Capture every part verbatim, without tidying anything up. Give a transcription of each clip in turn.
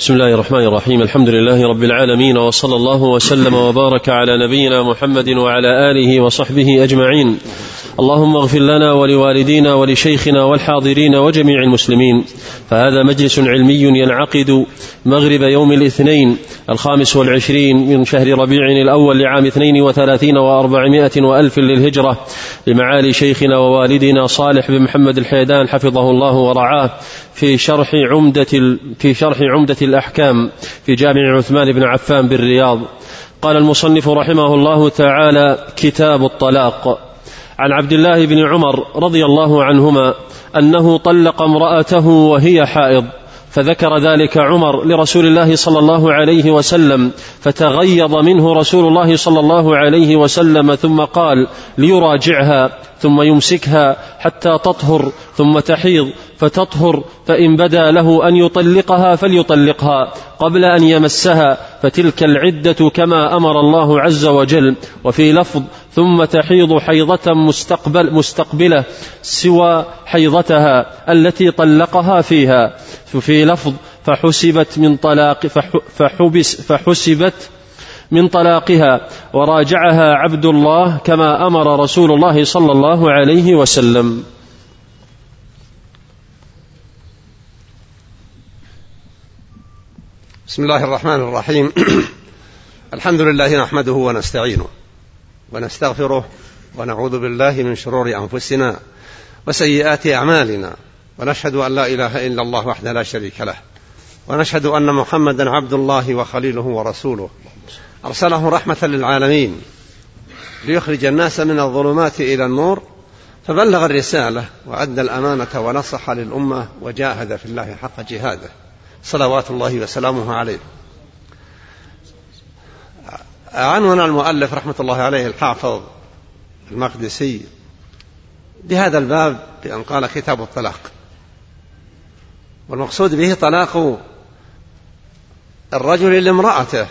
بسم الله الرحمن الرحيم. الحمد لله رب العالمين، وصلى الله وسلم وبارك على نبينا محمد وعلى آله وصحبه أجمعين. اللهم اغفر لنا ولوالدينا ولشيخنا والحاضرين وجميع المسلمين. فهذا مجلس علمي ينعقد مغرب يوم الاثنين الخامس والعشرين من شهر ربيع الأول لعام اثنين وثلاثين وأربعمائة وألف للهجرة، لمعالي شيخنا ووالدنا صالح بن محمد الحيدان حفظه الله ورعاه، في شرح عمدة في شرح عمدة الأحكام في جامع عثمان بن عفان بالرياض. قال المصنف رحمه الله تعالى: كتاب الطلاق. عن عبد الله بن عمر رضي الله عنهما أنه طلق امرأته وهي حائض، فذكر ذلك عمر لرسول الله صلى الله عليه وسلم، فتغيظ منه رسول الله صلى الله عليه وسلم، ثم قال ليراجعها ثم يمسكها حتى تطهر ثم تحيض فتطهر، فإن بدا له أن يطلقها فليطلقها قبل أن يمسها، فتلك العدة كما أمر الله عز وجل. وفي لفظ: ثم تحيض حيضة مستقبل مستقبلة سوى حيضتها التي طلقها فيها. في لفظ: فحسبت من طلاق فحبس فحسبت من طلاقها، وراجعها عبد الله كما أمر رسول الله صلى الله عليه وسلم. بسم الله الرحمن الرحيم. الحمد لله نحمده ونستعينه ونستغفره ونعوذ بالله من شرور أنفسنا وسيئات أعمالنا، ونشهد أن لا إله إلا الله وحده لا شريك له، ونشهد أن محمدا عبد الله وخليله ورسوله، أرسله رحمة للعالمين ليخرج الناس من الظلمات إلى النور، فبلغ الرسالة وأدى الأمانة ونصح للأمة وجاهد في الله حق جهاده، صلوات الله وسلامه عليه. عنون المؤلف رحمة الله عليه الحافظ المقدسي بهذا الباب بأن قال: كتاب الطلاق. والمقصود به طلاق الرجل لامرأته.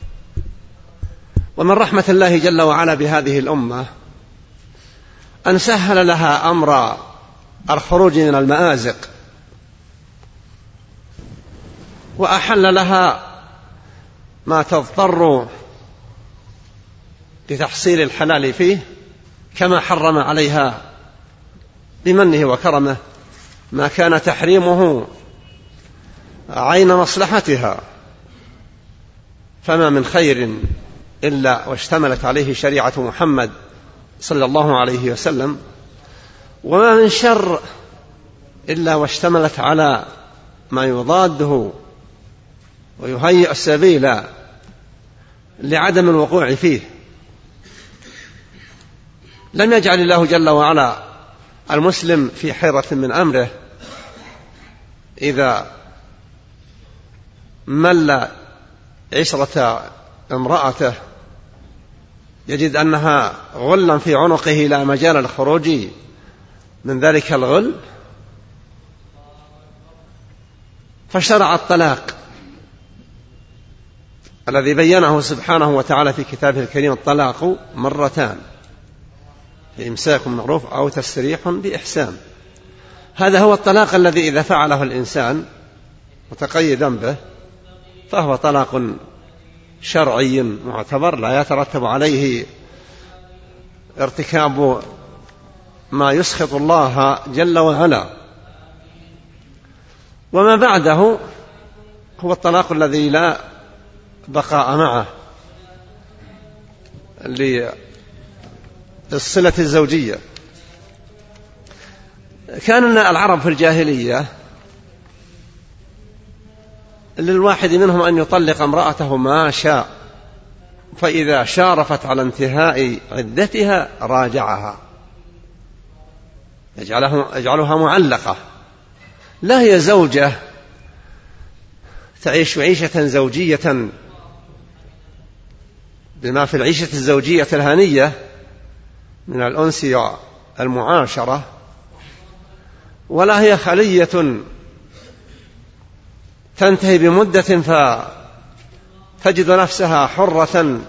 ومن رحمة الله جل وعلا بهذه الأمة أن سهل لها أمر الخروج من المآزق، وأحل لها ما تضطر لتحصيل الحلال فيه، كما حرم عليها بمنه وكرمه ما كان تحريمه عين مصلحتها. فما من خير إلا واشتملت عليه شريعة محمد صلى الله عليه وسلم، وما من شر إلا واشتملت على ما يضاده ويهيئ السبيل لعدم الوقوع فيه. لم يجعل الله جل وعلا المسلم في حيرة من أمره إذا مل عشرة امرأته يجد أنها غلا في عنقه لا مجال الخروج من ذلك الغل، فشرع الطلاق الذي بينه سبحانه وتعالى في كتابه الكريم: الطلاق مرتان، إمساك معروف أو تسريح بإحسان. هذا هو الطلاق الذي إذا فعله الإنسان متقيدا به فهو طلاق شرعي معتبر، لا يترتب عليه ارتكاب ما يسخط الله جل وعلا. وما بعده هو الطلاق الذي لا بقاء معه للصلة الزوجية. كان العرب في الجاهلية للواحد منهم أن يطلق امرأته ما شاء، فإذا شارفت على انتهاء عدتها راجعها، يجعلها معلقة، لا هي زوجة تعيش عيشة زوجية بما في العيشة الزوجية الهنية من الأنس والمعاشرة، ولا هي خلية تنتهي بمدة فتجد نفسها حرة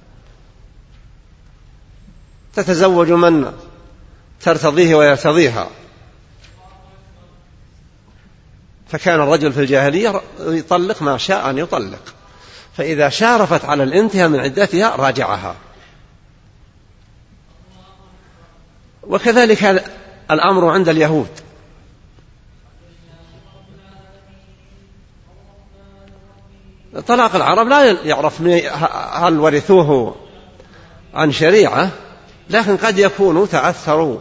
تتزوج من ترتضيه ويرتضيها. فكان الرجل في الجاهلية يطلق ما شاء أن يطلق، فإذا شارفت على الانتهاء من عدتها راجعها. وكذلك الأمر عند اليهود، طلاق العرب لا يعرف هل ورثوه عن شريعة، لكن قد يكونوا تأثروا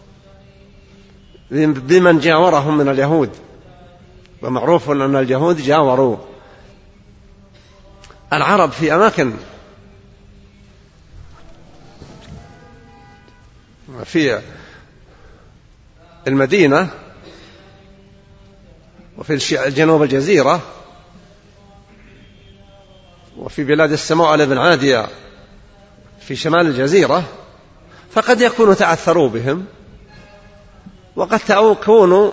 بمن جاورهم من اليهود، ومعروف أن اليهود جاوروا العرب في أماكن في المدينة وفي جنوب الجزيرة وفي بلاد السموأل بن عادية في شمال الجزيرة، فقد يكونوا تأثروا بهم، وقد تكونوا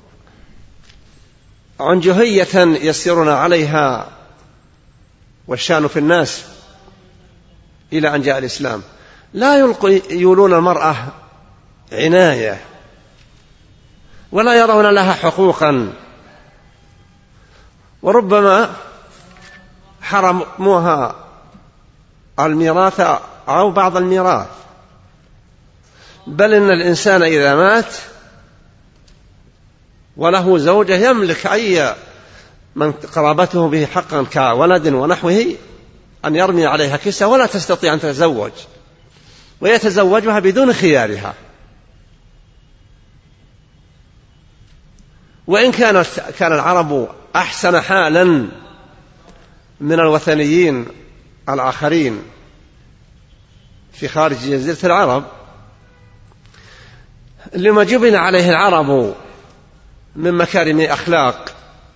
عنجهية يسيرون عليها والشان في الناس إلى أن جاء الإسلام. لا يولون المرأة عناية ولا يرون لها حقوقا، وربما حرموها الميراث أو بعض الميراث، بل إن الإنسان إذا مات وله زوجة يملك أي من قرابته به حقا كولد ونحوه أن يرمي عليها كسا ولا تستطيع أن تتزوج، ويتزوجها بدون خيارها. وإن كانت كان العرب أحسن حالا من الوثنيين الآخرين في خارج جزيرة العرب، لما جبن عليه العرب من مكارم أخلاق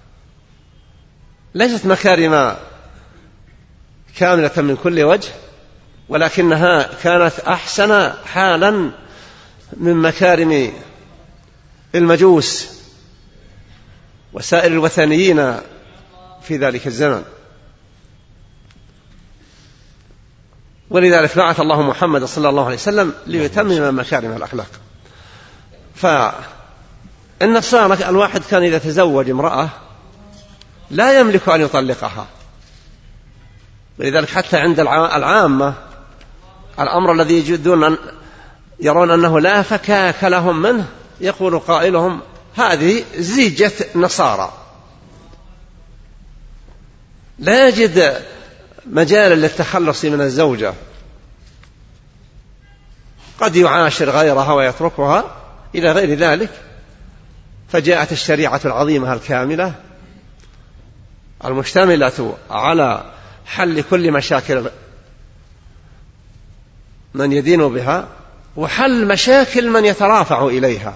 ليست مكارم كاملة من كل وجه، ولكنها كانت أحسن حالا من مكارم المجوس وسائر الوثنيين في ذلك الزمن. ولذلك بعث الله محمد صلى الله عليه وسلم ليتمم مكارم الأخلاق. فالنصارى الواحد كان إذا تزوج امرأة لا يملك أن يطلقها، ولذلك حتى عند العامة الأمر الذي يجدون أن يرون أنه لا فكاك لهم منه، يقول قائلهم هذه زيجة نصارى، لا يجد مجال للتخلص من الزوجة، قد يعاشر غيرها ويتركها إلى غير ذلك. فجاءت الشريعة العظيمة الكاملة المشتملة على حل كل مشاكل من يدين بها وحل مشاكل من يترافع إليها،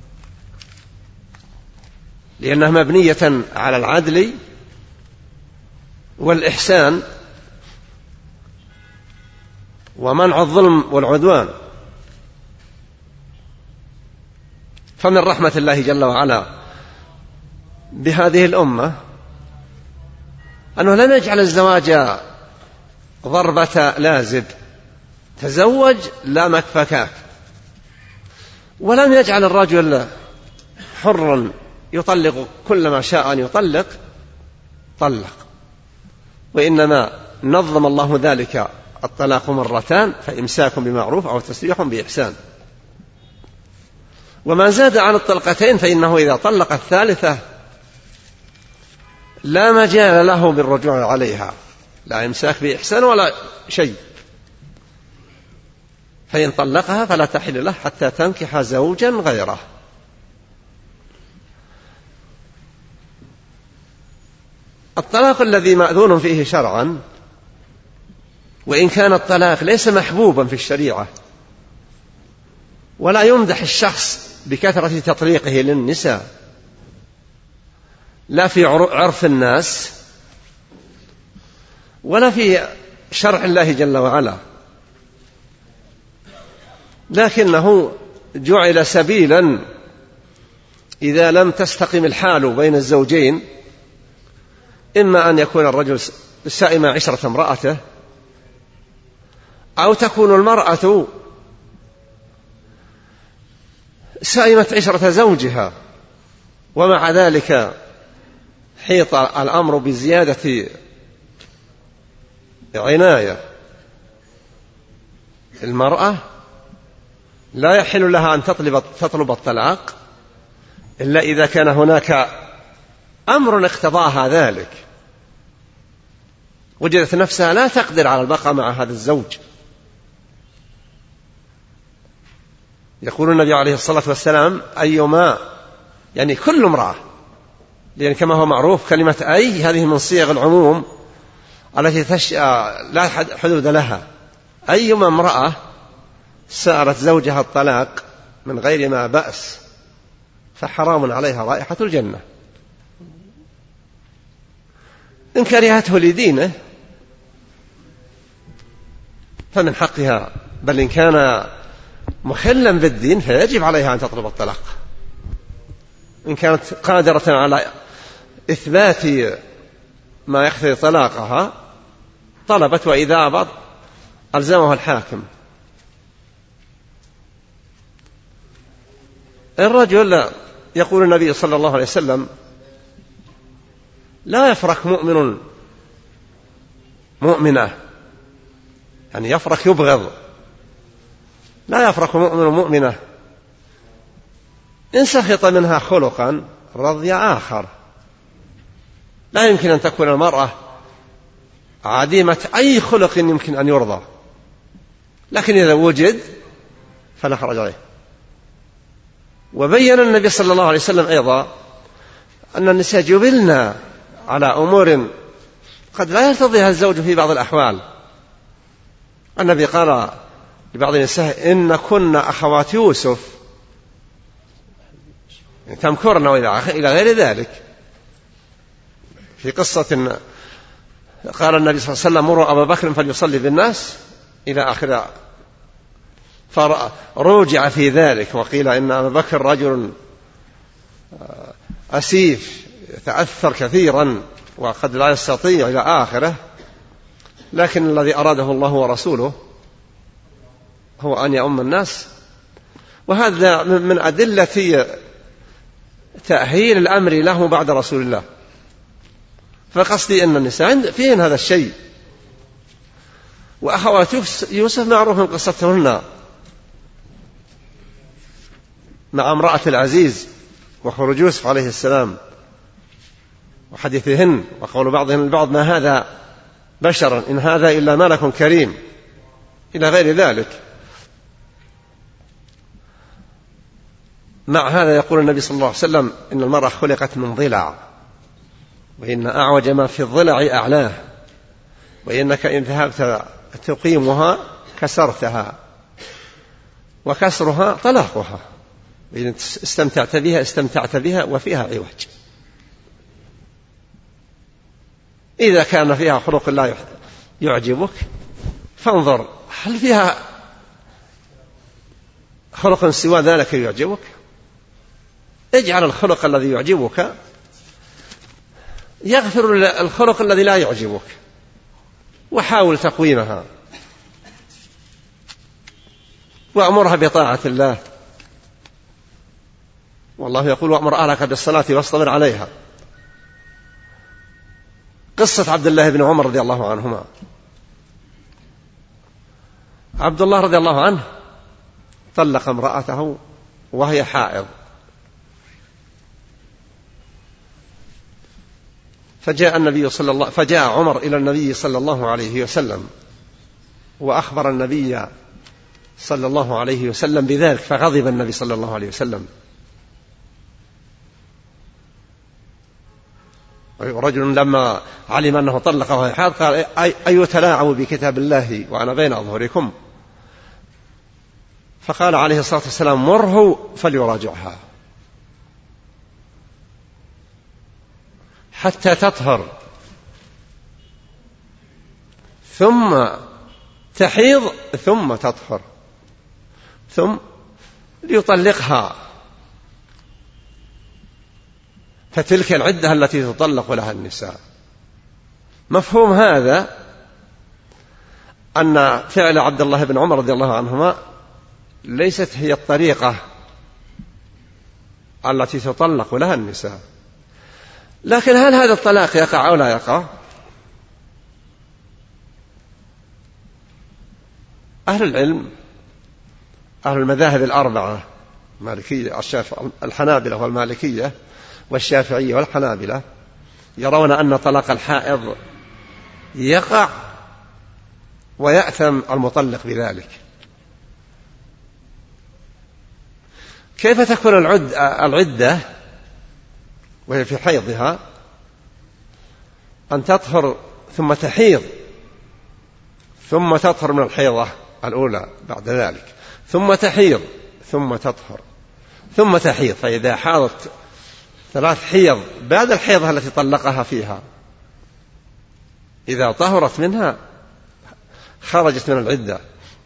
لأنها مبنية على العدل والإحسان ومنع الظلم والعدوان. فمن رحمة الله جل وعلا بهذه الأمة أنه لم يجعل الزواج ضربة لازب، تزوج لا مكفكاك، ولم يجعل الرجل حرا يطلق كل ما شاء أن يطلق طلق، وإنما نظم الله ذلك الطلاق مرتان، فإمساك بمعروف أو تسريح بإحسان. وما زاد عن الطلقتين فإنه إذا طلق الثالثة لا مجال له بالرجوع عليها، لا إمساك بإحسان ولا شيء، فإن طلقها فلا تحل له حتى تنكح زوجا غيره. الطلاق الذي مأذون فيه شرعا، وإن كان الطلاق ليس محبوبا في الشريعة ولا يمدح الشخص بكثرة تطليقه للنساء لا في عرف الناس ولا في شرع الله جل وعلا، لكنه جعل سبيلا إذا لم تستقم الحال بين الزوجين، إما أن يكون الرجل سائم عشرة امرأته، أو تكون المرأة سائمة عشرة زوجها، ومع ذلك حيط الأمر بزيادة عناية المرأة لا يحل لها أن تطلب, تطلب الطلاق إلا إذا كان هناك أمر اقتضاها ذلك، وجدت نفسها لا تقدر على البقاء مع هذا الزوج. يقول النبي عليه الصلاة والسلام أيما، يعني كل امرأة، لأن كما هو معروف كلمة أي هذه من صيغ العموم التي تش... لا حدود لها. أيما امرأة سألت زوجها الطلاق من غير ما بأس فحرام عليها رائحة الجنة، إن كرهته لدينه فمن حقها، بل إن كان مخلا بالدين فيجب عليها أن تطلب الطلاق. إن كانت قادرة على إثبات ما يقتضي طلاقها طلبت، وإذا أبى ألزمه الحاكم. الرجل يقول النبي صلى الله عليه وسلم لا يفرق مؤمن مؤمنة، يعني يفرق يبغض، لا يفرق مؤمن مؤمنة إن سخط منها خلقا رضي آخر. لا يمكن أن تكون المرأة عديمة أي خلق يمكن أن يرضى، لكن إذا وجد فلا حرج عليه. وبين النبي صلى الله عليه وسلم أيضا أن النساء جبلنا على أمور قد لا يرتضيها الزوج في بعض الأحوال. النبي قال لبعض النساء إن كنا أخوات يوسف تمكرن إلى غير ذلك. في قصة قال النبي صلى الله عليه وسلم مروا أبا بكر فليصلي بالناس إلى آخر، فرجع في ذلك وقيل إن أبا بكر رجل أسيف يتأثر كثيرا وقد لا يستطيع إلى آخره، لكن الذي أراده الله ورسوله هو أن يؤم الناس. وهذا من أدلة تأهيل الأمر له بعد رسول الله. فقصدي أن النساء فيهن هذا الشيء. وأخوات يوسف معروف من قصتهن مع امرأة العزيز وخروج يوسف عليه السلام وحديثهن، وقول بعضهم البعض ما هذا بشرا إن هذا إلا ملك كريم إلى غير ذلك. مع هذا يقول النبي صلى الله عليه وسلم إن المرأة خلقت من ضلع، وإن أعوج ما في الضلع أعلاه، وإنك إن ذهبت تقيمها كسرتها، وكسرها طلاقها، وإن استمتعت بها استمتعت بها وفيها عوج. إذا كان فيها خلق لا يعجبك فانظر هل فيها خلق سوى ذلك يعجبك. اجعل الخلق الذي يعجبك يغفر الخلق الذي لا يعجبك، وحاول تقويمها وأمرها بطاعة الله. والله يقول وأمر أهلك بالصلاة واصطبر عليها. قصة عبد الله بن عمر رضي الله عنهما. عبد الله رضي الله عنه طلق امرأته وهي حائض، فجاء النبي صلى الله فجاء عمر إلى النبي صلى الله عليه وسلم وأخبر النبي صلى الله عليه وسلم بذلك، فغضب النبي صلى الله عليه وسلم. رجل لما علم أنه طلق وهي حائض قال أي تلاعب بكتاب الله وأنا بين أظهركم، فقال عليه الصلاة والسلام مره فليراجعها حتى تطهر ثم تحيض ثم تطهر ثم ليطلقها، فتلك العدة التي تطلق لها النساء. مفهوم هذا أن فعل عبد الله بن عمر رضي الله عنهما ليست هي الطريقة التي تطلق لها النساء، لكن هل هذا الطلاق يقع أو لا يقع؟ أهل العلم، أهل المذاهب الأربعة، المالكية الحنابلة والمالكية والشافعية والحنابلة، يرون أن طلاق الحائض يقع ويأثم المطلق بذلك. كيف تكون العدة وهي في حيضها؟ أن تطهر ثم تحيض ثم تطهر من الحيضة الأولى بعد ذلك، ثم تحيض ثم تطهر ثم تحيض. فإذا حاضت ثلاث حيض بعد الحيضة التي طلقها فيها، إذا طهرت منها خرجت من العدة.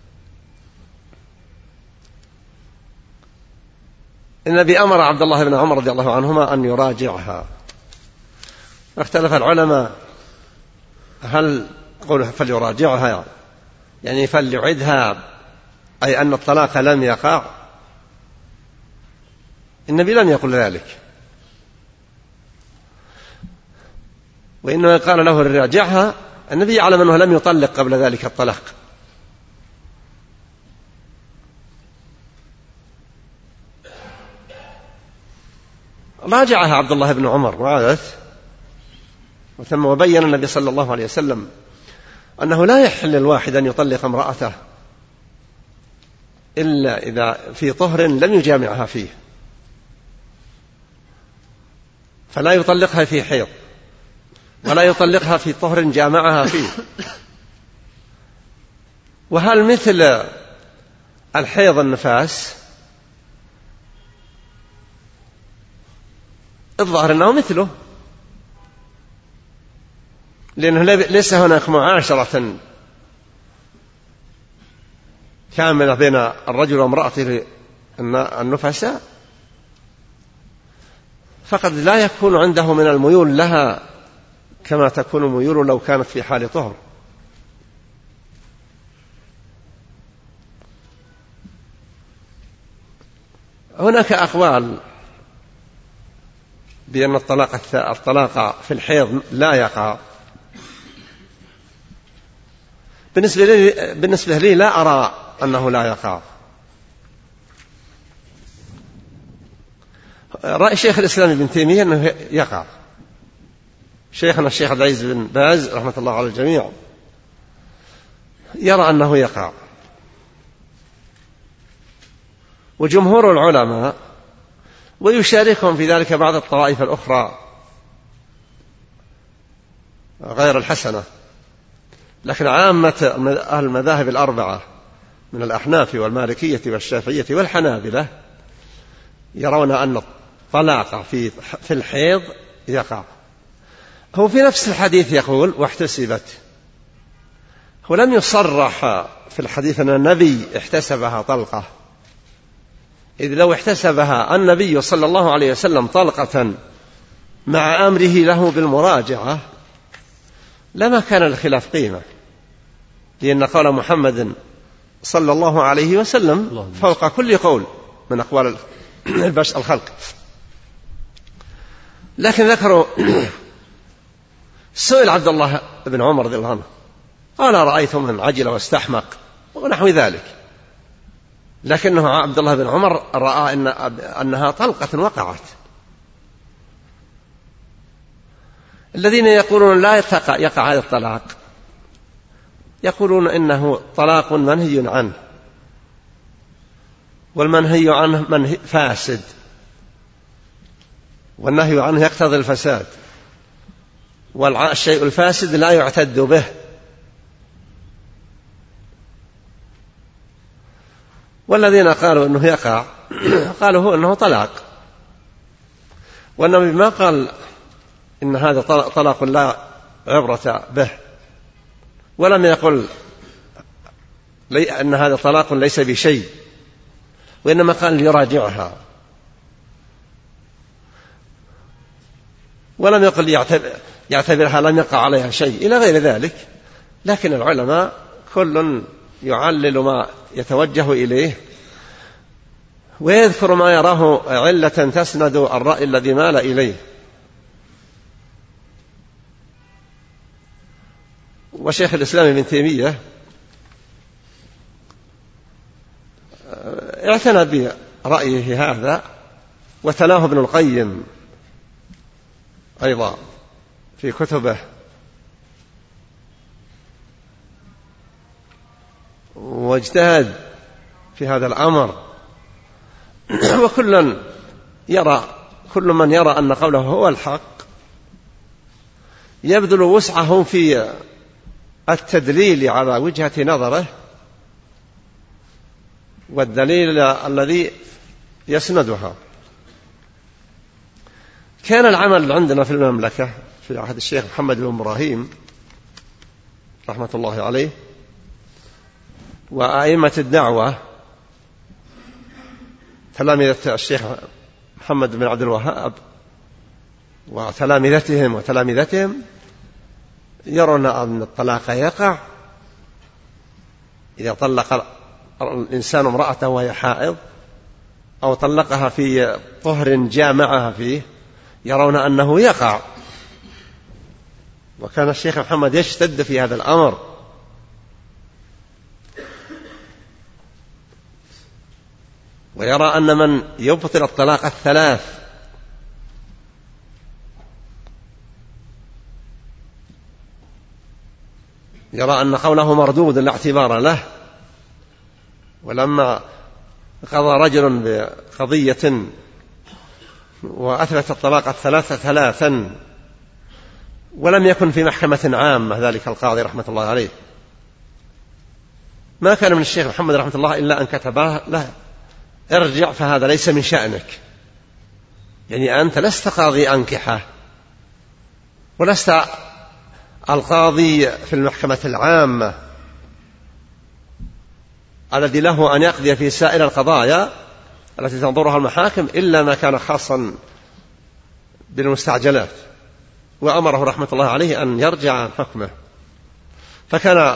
النبي أمر عبد الله بن عمر رضي الله عنهما أن يراجعها. اختلف العلماء هل قوله فليراجعها يعني فليعدها أي أن الطلاق لم يقع؟ النبي لم يقل ذلك، وإنما قال له راجعها. النبي يعلم أنه لم يطلق قبل ذلك الطلاق، راجعها عبد الله بن عمر وعادت، وثم وبين النبي صلى الله عليه وسلم أنه لا يحل الواحد أن يطلق امرأته إلا إذا في طهر لم يجامعها فيه، فلا يطلقها في حيض ولا يطلقها في طهر جامعها فيه. وهل مثل الحيض النفاس؟ الظاهر أنه مثله، لأنه ليس هناك معاشرة كاملة بين الرجل وامرأته النفساء، فقد لا يكون عنده من الميول لها كما تكون الميول لو كانت في حال طهر. هناك أقوال بأن الطلاق الطلاق في الحيض لا يقع. بالنسبة لي, بالنسبة لي لا أرى أنه لا يقع. رأي شيخ الإسلام ابن تيمية أنه يقع. شيخنا الشيخ عبد العزيز بن باز رحمة الله على الجميع يرى أنه يقع، وجمهور العلماء ويشاركهم في ذلك بعض الطوائف الأخرى غير الحسنة، لكن عامة أهل المذاهب الأربعة من الأحناف والمالكية والشافعية والحنابلة يرون أن الطلاق في في الحيض يقع. هو في نفس الحديث يقول واحتسبت، هو لم يصرح في الحديث أن النبي احتسبها طلقة، إذ لو احتسبها النبي صلى الله عليه وسلم طلقة مع أمره له بالمراجعة لما كان الخلاف قيمة، لأن قول محمد صلى الله عليه وسلم فوق كل قول من أقوال الخلق. لكن ذكروا سئل عبد الله بن عمر رضي الله عنه قال رأيتم من عجل واستحمق ونحو ذلك، لكنه عبد الله بن عمر رأى إن أنها طلقة وقعت. الذين يقولون لا يقع هذا الطلاق يقولون إنه طلاق منهي عنه، والمنهي عنه منهي فاسد، والنهي عنه يقتضي الفساد، والشيء الفاسد لا يعتد به. والذين قالوا إنه يقع قالوا هو إنه طلاق، والنبي ما قال إن هذا طلاق لا عبرة به، ولم يقل أن هذا طلاق ليس بشيء، وإنما قال ليراجعها، ولم يقل يعتبرها لم يقع عليها شيء إلى غير ذلك. لكن العلماء كل يعلل ما يتوجه إليه ويذكر ما يراه علة تسند الرأي الذي مال إليه. وشيخ الإسلام ابن تيمية اعتنى برأيه هذا، وتلاه ابن القيم أيضا في كتبه، واجتهد في هذا الأمر. وكل يرى كل من يرى أن قوله هو الحق يبذل وسعه في التدليل على وجهة نظره والدليل الذي يسندها. كان العمل عندنا في المملكة في عهد الشيخ محمد بن إبراهيم رحمة الله عليه وأئمة الدعوة تلامذة الشيخ محمد بن عبد الوهاب وتلامذتهم وتلامذتهم يرون أن الطلاق يقع إذا طلق الإنسان امرأته وهي حائض أو طلقها في طهر جامعها فيه، يرون أنه يقع. وكان الشيخ محمد يشتد في هذا الأمر، ويرى أن من يبطل الطلاق الثلاث يرى أن قوله مردود لا اعتبار له. ولما قضى رجل بقضية وأثبت الطلاق الثلاثة ثلاثا ولم يكن في محكمة عامة ذلك القاضي رحمة الله عليه، ما كان من الشيخ محمد رحمة الله إلا أن كتبه له ارجع فهذا ليس من شأنك، يعني أنت لست قاضي أنكحة ولست القاضي في المحكمة العامة الذي له أن يقضي في سائر القضايا التي تنظرها المحاكم إلا ما كان خاصا بالمستعجلات. وأمره رحمة الله عليه أن يرجع عن حكمه. فكان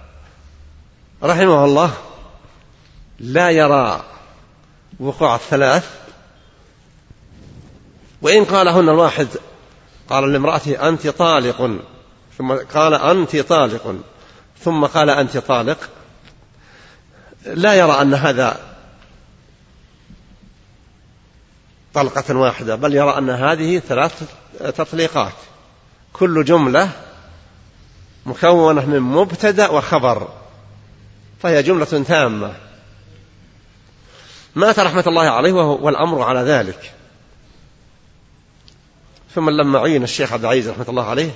رحمه الله لا يرى وقوع الثلاث، وإن قالهن الواحد قال لامرأته أنت طالق ثم قال أنت طالق ثم قال أنت طالق، لا يرى أن هذا طلقة واحدة، بل يرى أن هذه ثلاث تطليقات كل جملة مكونة من مبتدأ وخبر، فهي جملة تامة. مات رحمة الله عليه والأمر على ذلك. ثم لما عين الشيخ عبد العزيز رحمة الله عليه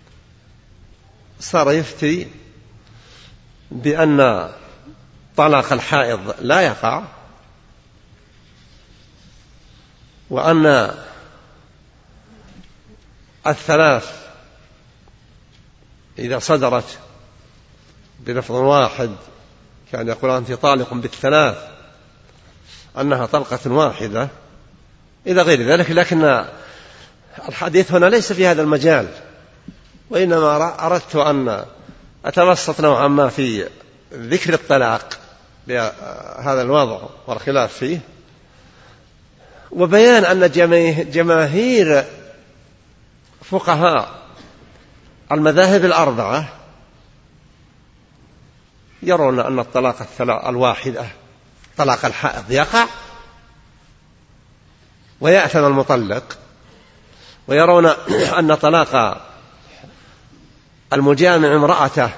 صار يفتي بأن طلاق الحائض لا يقع، وأن الثلاث إذا صدرت بلفظ واحد كان يقول أنت طالق بالثلاث أنها طلقة واحدة إلى غير ذلك. لكن الحديث هنا ليس في هذا المجال، وإنما أردت أن أتوسط نوعا ما في ذكر الطلاق بهذا الوضع والخلاف فيه، وبيان أن جماهير فقهاء المذاهب الأربعة يرون أن الطلاق الواحدة طلاق الحائض يقع ويأثم المطلق، ويرون أن طلاق المجامع امرأته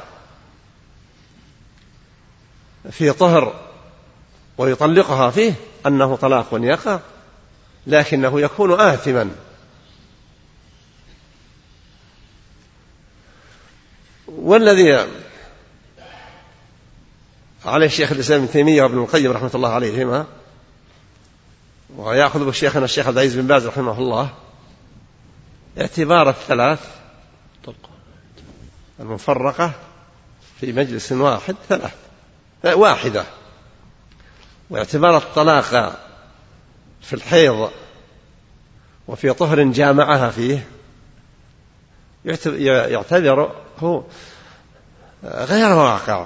في طهر ويطلقها فيه أنه طلاق يقع لكنه يكون آثما. والذي عليه الشيخ الإسلام ابن تيمية وابن القيم رحمة الله عليهما ويأخذ بالشيخنا الشيخ عبد العزيز بن باز رحمه الله اعتبار الثلاث المفرقة في مجلس واحد ثلاث واحدة، واعتبار الطلاق في الحيض وفي طهر جامعها فيه يعتبر هو غير واقع.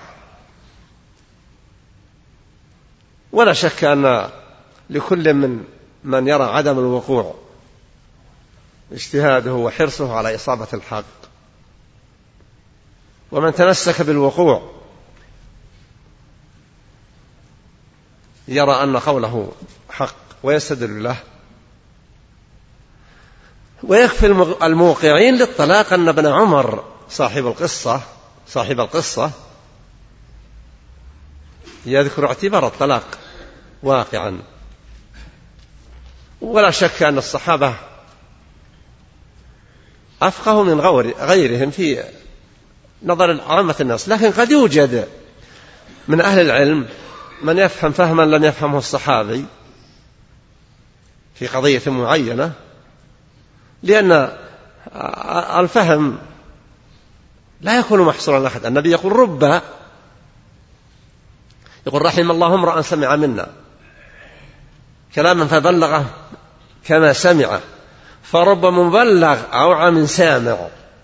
ولا شك أن لكل من من يرى عدم الوقوع اجتهاده وحرصه على إصابة الحق، ومن تمسك بالوقوع يرى أن قوله حق ويستدل له. ويكفي الموقعين للطلاق أن ابن عمر صاحب القصة صاحب القصة يذكر اعتبار الطلاق واقعا، ولا شك أن الصحابة أفقهوا من غيرهم في نظر عامة الناس، لكن قد يوجد من أهل العلم من يفهم فهما لم يفهمه الصحابي في قضية معينة، لأن الفهم لا يكون محصورا لأحد. النبي يقول رب يقول رحم الله امرأ سمع منا كلاما فبلغه كما سمعه، فرب مبلغ أوعى من سامع.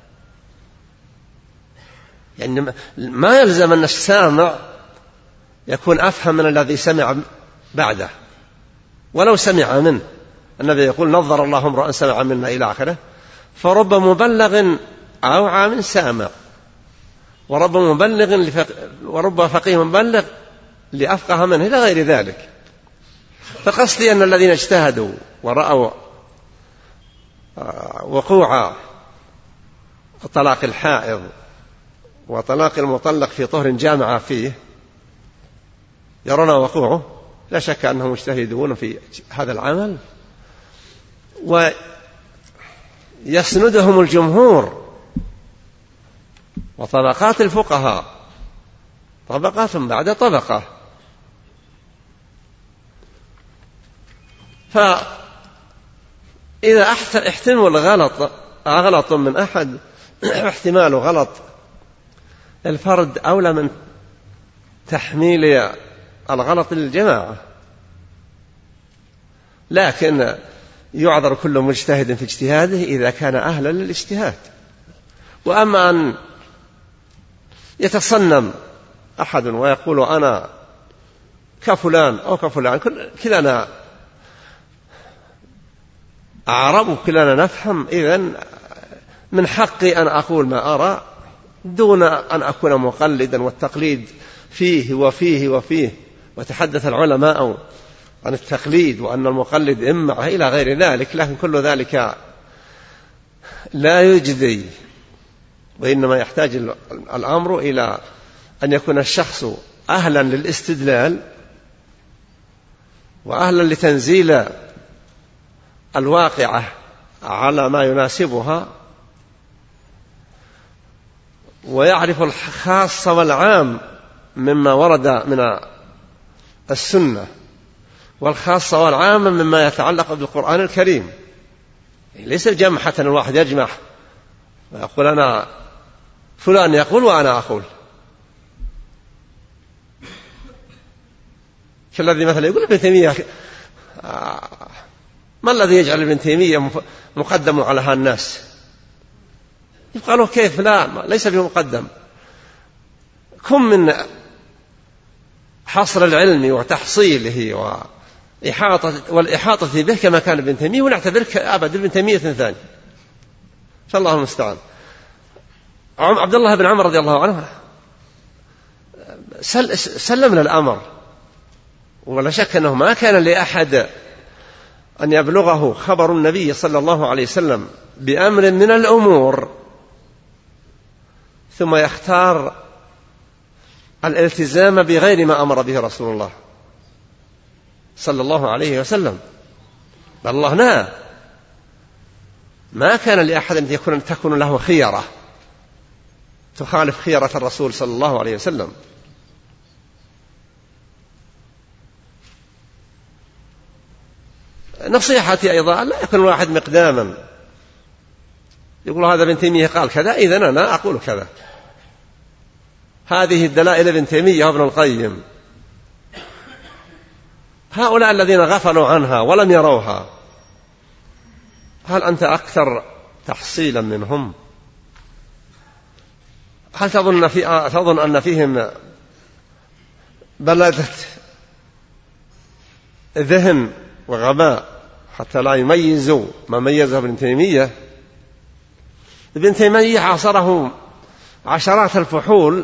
يعني ما يلزم أن السامع يكون أفهم من الذي سمع بعده ولو سمع منه. النبي يقول نظر الله امرأ سمع منا إلى آخره، فرب مبلغ أوعى من سامع، ورب مبلغ لفق... ورب فقيه مبلغ لأفقه منه إلى غير ذلك. فقصدي أن الذين اجتهدوا ورأوا وقوع طلاق الحائض وطلاق المطلق في طهر جامع فيه يرون وقوعه، لا شك أنهم مجتهدون في هذا العمل، ويسندهم الجمهور وطبقات الفقهاء طبقات بعد طبقة. فإذا احتمل غلط غلط من أحد احتمال غلط الفرد أولى من تحميل الغلط للجماعة، لكن يعذر كل مجتهد في اجتهاده إذا كان أهلا للاجتهاد. وأما أن يتصنم أحد ويقول أنا كفلان أو كفلان كلنا أعرب كلنا نفهم، إذن من حقي أن أقول ما أرى دون أن أكون مقلدا، والتقليد فيه وفيه وفيه. وتحدث العلماء عن التقليد وأن المقلد إمعه إلى غير ذلك، لكن كل ذلك لا يجدي، وإنما يحتاج الأمر إلى أن يكون الشخص أهلا للاستدلال وأهلا لتنزيل الواقعة على ما يناسبها، ويعرف الخاص والعام مما ورد من السنة، والخاص والعام مما يتعلق بالقرآن الكريم. ليس جمحة الواحد يجمح ويقول أنا فلان يقول وأنا أقول، كالذي مثلا يقول ابن تيمية، ما الذي يجعل ابن تيمية مقدم على هالناس؟ يبقى له كيف؟ لا، ليس بمقدم. كم من حصر العلم وتحصيله وإحاطة والإحاطة به كما كان ابن تيمية، ونعتبرك أبد ابن تيمية ثاني، فالله المستعان. عبد الله بن عمر رضي الله عنه سلمنا الأمر، ولا شك أنه ما كان لأحد أن يبلغه خبر النبي صلى الله عليه وسلم بأمر من الأمور ثم يختار الالتزام بغير ما أمر به رسول الله صلى الله عليه وسلم، بل الله نهى. ما كان لأحد أن يكون تكون له خيرة تخالف خيرة الرسول صلى الله عليه وسلم. نصيحتي أيضا لا يكون واحد مقداما يقول هذا ابن تيمية قال كذا إذن أنا أقول كذا. هذه الدلائل ابن تيمية وابن القيم، هؤلاء الذين غفلوا عنها ولم يروها، هل أنت أكثر تحصيلا منهم؟ هل تظن, في تظن أن فيهم بلدة ذهن وغباء حتى لا يميزوا ما ميزه ابن تيمية؟ ابن تيمية عاصره عشرات الفحول،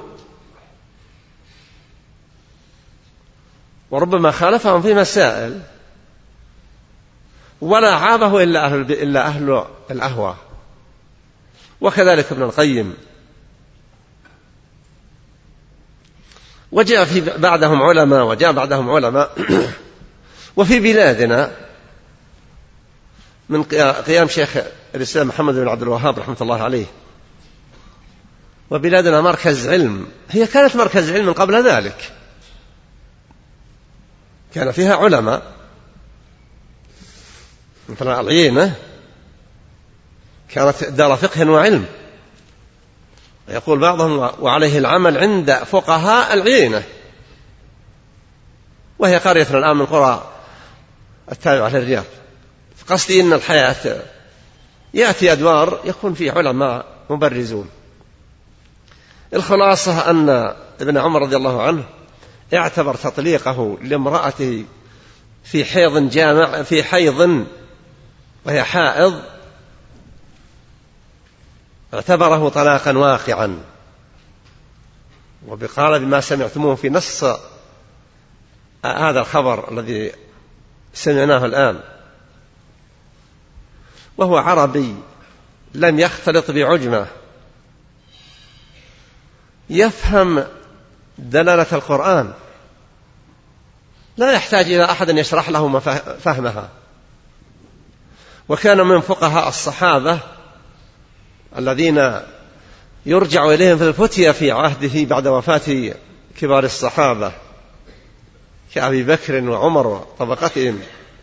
وربما خالفهم في مسائل ولا عابه إلا أهل, إلا أهل الأهوى. وكذلك ابن القيم. وجاء في بعدهم علماء وجاء بعدهم علماء وفي بلادنا من قيام شيخ الإسلام محمد بن عبد الوهاب رحمة الله عليه، وبلادنا مركز علم، هي كانت مركز علم من قبل ذلك، كان فيها علماء مثل العيينة كانت دار فقه وعلم، يقول بعضهم وعليه العمل عند فقهاء العيينة، وهي قرية الآن من قرى التابعة للرياض. قصدي إن الحياة يأتي أدوار يكون فيه علماء مبرزون. الخلاصة أن ابن عمر رضي الله عنه اعتبر تطليقه لامرأته في حيض جامع في حيض وهي حائض اعتبره طلاقا واقعا، وبقال بما سمعتموه في نص هذا الخبر الذي سمعناه الآن، وهو عربي لم يختلط بعجمة، يفهم دلالة القرآن، لا يحتاج إلى أحد يشرح له فهمها. وكان من فقهاء الصحابة الذين يرجع إليهم في الفتية في عهده بعد وفاة كبار الصحابة كأبي بكر وعمر وطبقتهم.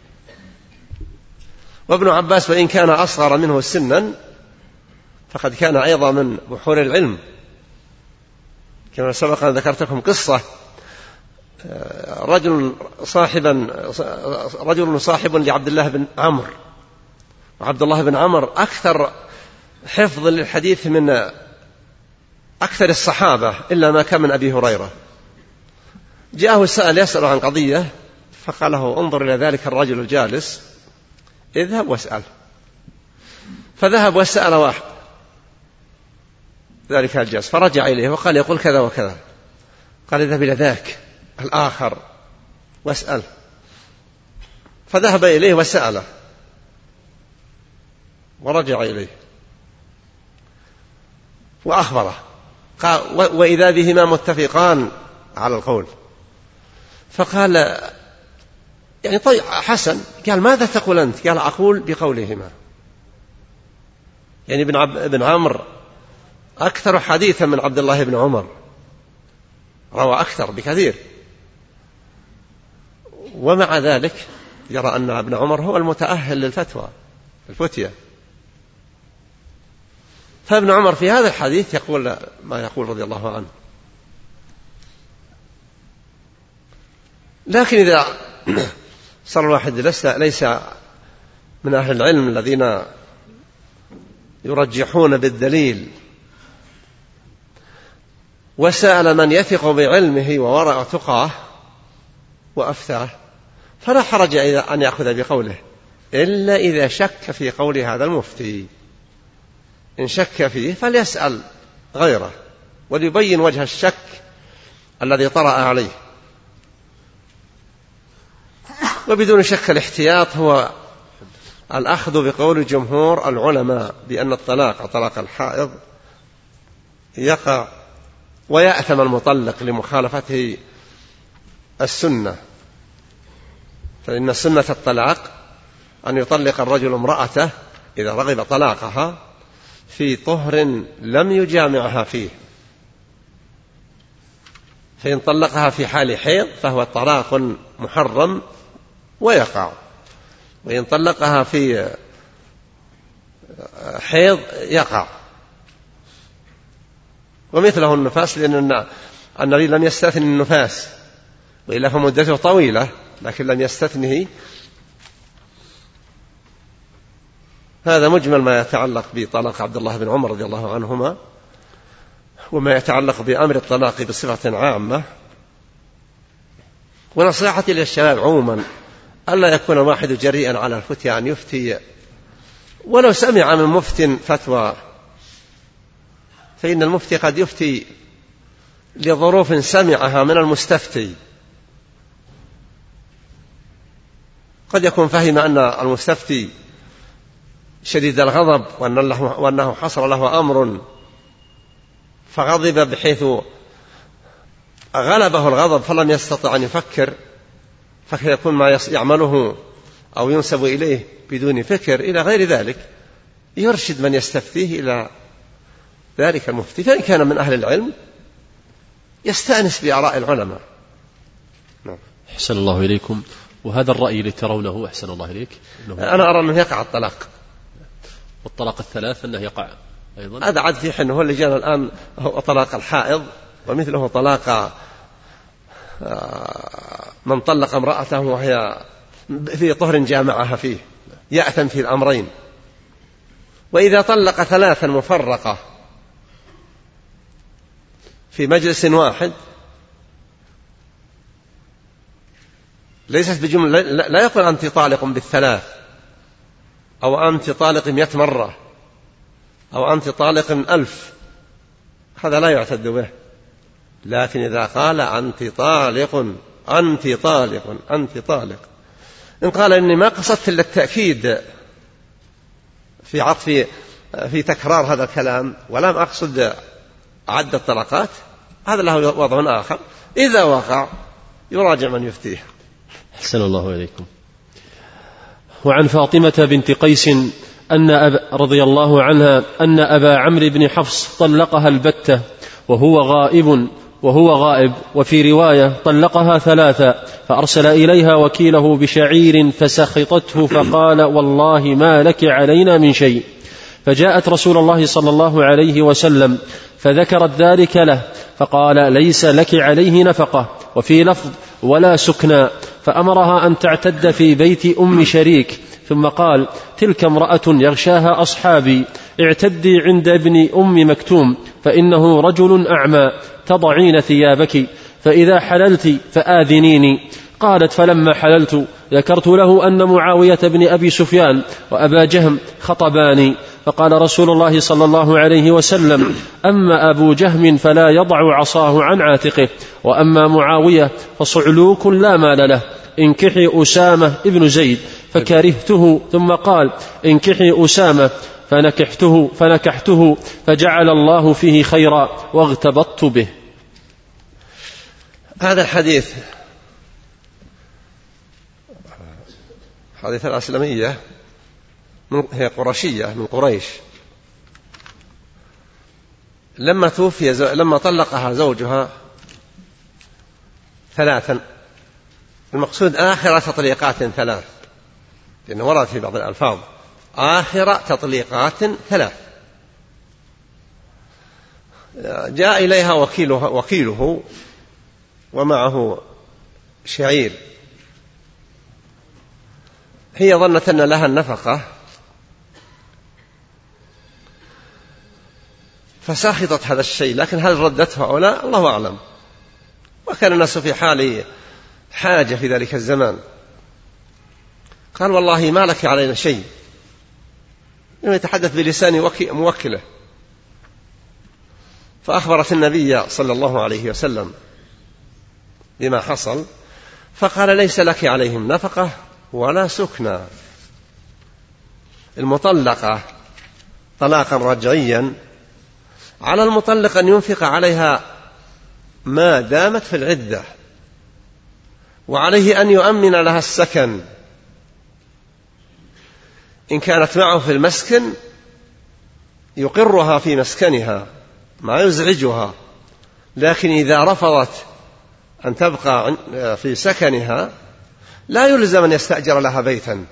وابن عباس وإن كان أصغر منه سنا فقد كان أيضا من بحور العلم، كما سبق أن ذكرتكم قصة رجل صاحبا رجل صاحب لعبد الله بن عمرو، وعبد الله بن عمرو أكثر حفظ للحديث من أكثر الصحابة إلا ما كان من أبي هريرة. جاءه السائل يسأل عن قضية فقال له انظر إلى ذلك الرجل الجالس، اذهب واسأل. فذهب وسأل واحد ذلك الجالس فرجع إليه وقال يقول كذا وكذا، قال اذهب إلى ذاك الآخر واسأل. فذهب إليه وسأله ورجع إليه وأخبره، قال وإذا بهما متفقان على القول. فقال يعني طيب حسن، قال ماذا تقول أنت؟ قال أقول بقولهما. يعني ابن, عب... ابن عمرو أكثر حديثا من عبد الله بن عمر، روى أكثر بكثير، ومع ذلك يرى أن ابن عمر هو المتأهل للفتوى الفتية. فابن عمر في هذا الحديث يقول ما يقول رضي الله عنه. لكن إذا صار الواحد ليس من أهل العلم الذين يرجحون بالدليل وسأل من يثق بعلمه وورع تقاه وأفتاه، فلا حرج أن يأخذ بقوله إلا إذا شك في قول هذا المفتي. إن شك فيه فليسأل غيره وليبين وجه الشك الذي طرأ عليه. وبدون شك الاحتياط هو الأخذ بقول جمهور العلماء بأن الطلاق طلاق الحائض يقع ويأثم المطلق لمخالفته السنة، فإن سنة الطلاق أن يطلق الرجل امرأته إذا رغب طلاقها في طهر لم يجامعها فيه، فإن طلقها في حال حيض فهو طلاق محرم ويقع، وإن طلقها في حيض يقع. ومثله النفاس، لأن النبي لم يستثني النفاس، وإلا فمدته طويلة لكن لم يستثنه. هذا مجمل ما يتعلق بطلاق عبد الله بن عمر رضي الله عنهما، وما يتعلق بأمر الطلاق بصفة عامة. ونصيحتي للشباب عموما ألا يكون واحد جريئا على الفتية أن يفتي ولو سمع من مفت فتوى فإن المفتي قد يفتي لظروف سمعها من المستفتي، قد يكون فهم أن المستفتي شديد الغضب وأنه حصل له أمر فغضب بحيث غلبه الغضب فلم يستطع أن يفكر، فيكون ما يعمله أو ينسب إليه بدون فكر إلى غير ذلك، يرشد من يستفتيه إلى ذلك المفتي، فإن كان من أهل العلم يستأنس بآراء العلماء. نعم. أحسن الله إليكم. وهذا الرأي اللي ترونه أحسن الله إليك أنا أرى أنه يقع الطلاق، والطلاق الثلاث أنه يقع أيضا. هذا عد في حنه. هو اللي جاءنا الآن هو طلاق الحائض، ومثله طلاق من طلق امرأته وهي في طهر جامعها فيه، يأثم في الأمرين. وإذا طلق ثلاثا مفرقة في مجلس واحد ليست بجملة، لا يقول أنت طالق بالثلاث أو أنت طالق مئة مرة أو أنت طالق ألف، هذا لا يعتد به. لكن إذا قال أنت طالق أنت طالق أنت طالق، إن قال إني ما قصدت إلا التأكيد في عطف في تكرار هذا الكلام ولم أقصد عد الطلقات، هذا له وضع آخر. إذا وقع يراجع من يفتيه. أحسن الله إليكم. وعن فاطمة بنت قيس أن أب رضي الله عنها أن أبا عمرو بن حفص طلقها البتة وهو غائب وهو غائب وفي رواية طلقها ثلاثا، فأرسل إليها وكيله بشعير فسخطته فقال والله ما لك علينا من شيء، فجاءت رسول الله صلى الله عليه وسلم فذكرت ذلك له فقال ليس لك عليه نفقة، وفي لفظ ولا سكنى، فأمرها أن تعتد في بيت أم شريك، ثم قال تلك امرأة يغشاها أصحابي، اعتدي عند ابن أم مكتوم فإنه رجل أعمى، تضعين ثيابك، فإذا حللت فآذنيني. قالت فلما حللت ذكرت له أن معاوية بن أبي سفيان وأبا جهم خطباني، فقال رسول الله صلى الله عليه وسلم أما أبو جهم فلا يضع عصاه عن عاتقه، وأما معاوية فصعلوك لا مال له، انكحي أسامة ابن زيد، فكرهته، ثم قال انكحي أسامة فنكحته, فنكحته فجعل الله فيه خيرا واغتبطت به. هذا الحديث حديث الأسلمية هي قرشية من قريش، لما توفي زو... لما طلقها زوجها ثلاثا، المقصود آخر تطليقات ثلاث، لأنه ورد في بعض الألفاظ آخر تطليقات ثلاث. جاء إليها وكيله, وكيله ومعه شعير، هي ظنت أن لها النفقة فساخطت هذا الشيء، لكن هل ردته أو لا الله أعلم. وكان الناس في حال حاجة في ذلك الزمان. قال والله ما لك علينا شيء، يتحدث بلسان موكله. فأخبرت النبي صلى الله عليه وسلم بما حصل، فقال ليس لك عليهم نفقة ولا سكنى. المطلقة طلاقا رجعيا على المطلق أن ينفق عليها ما دامت في العدة، وعليه أن يؤمن لها السكن إن كانت معه في المسكن، يقرها في مسكنها ما يزعجها، لكن إذا رفضت أن تبقى في سكنها لا يلزم أن يستأجر لها بيتا.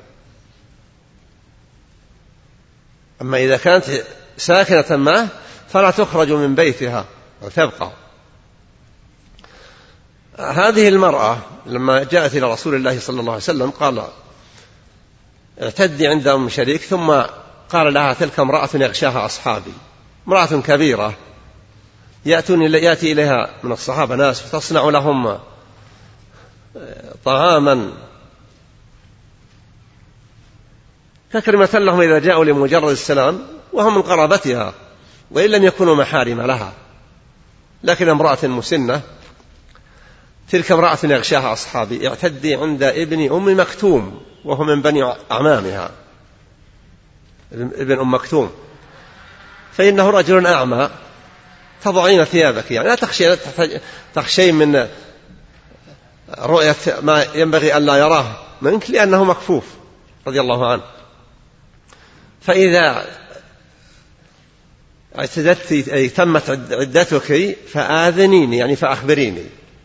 أما إذا كانت ساكنة معه فلا تخرج من بيتها وتبقى. هذه المرأة لما جاءت إلى رسول الله صلى الله عليه وسلم قال اعتدي عند أم شريك، ثم قال لها تلك امرأة يغشاها أصحابي، امرأة كبيرة يأتون يأتي إليها من الصحابة ناس فتصنع لهم طعاما تكرمة لهم إذا جاءوا لمجرد السلام، وهم من قرابتها وإن لم يكونوا محارم لها، لكن امرأة مسنة تلك امرأة يغشاها أصحابي اعتدي عند ابن أم مكتوم وهو من بني أعمامها، ابن أم مكتوم، فإنه رجل أعمى تضعين ثيابك، يعني لا تخشي تخشي من رؤية ما ينبغي أن لا يراه منك لأنه مكفوف رضي الله عنه. فإذا اعتدت أي تمت عدتك فآذنيني، يعني فأخبريني.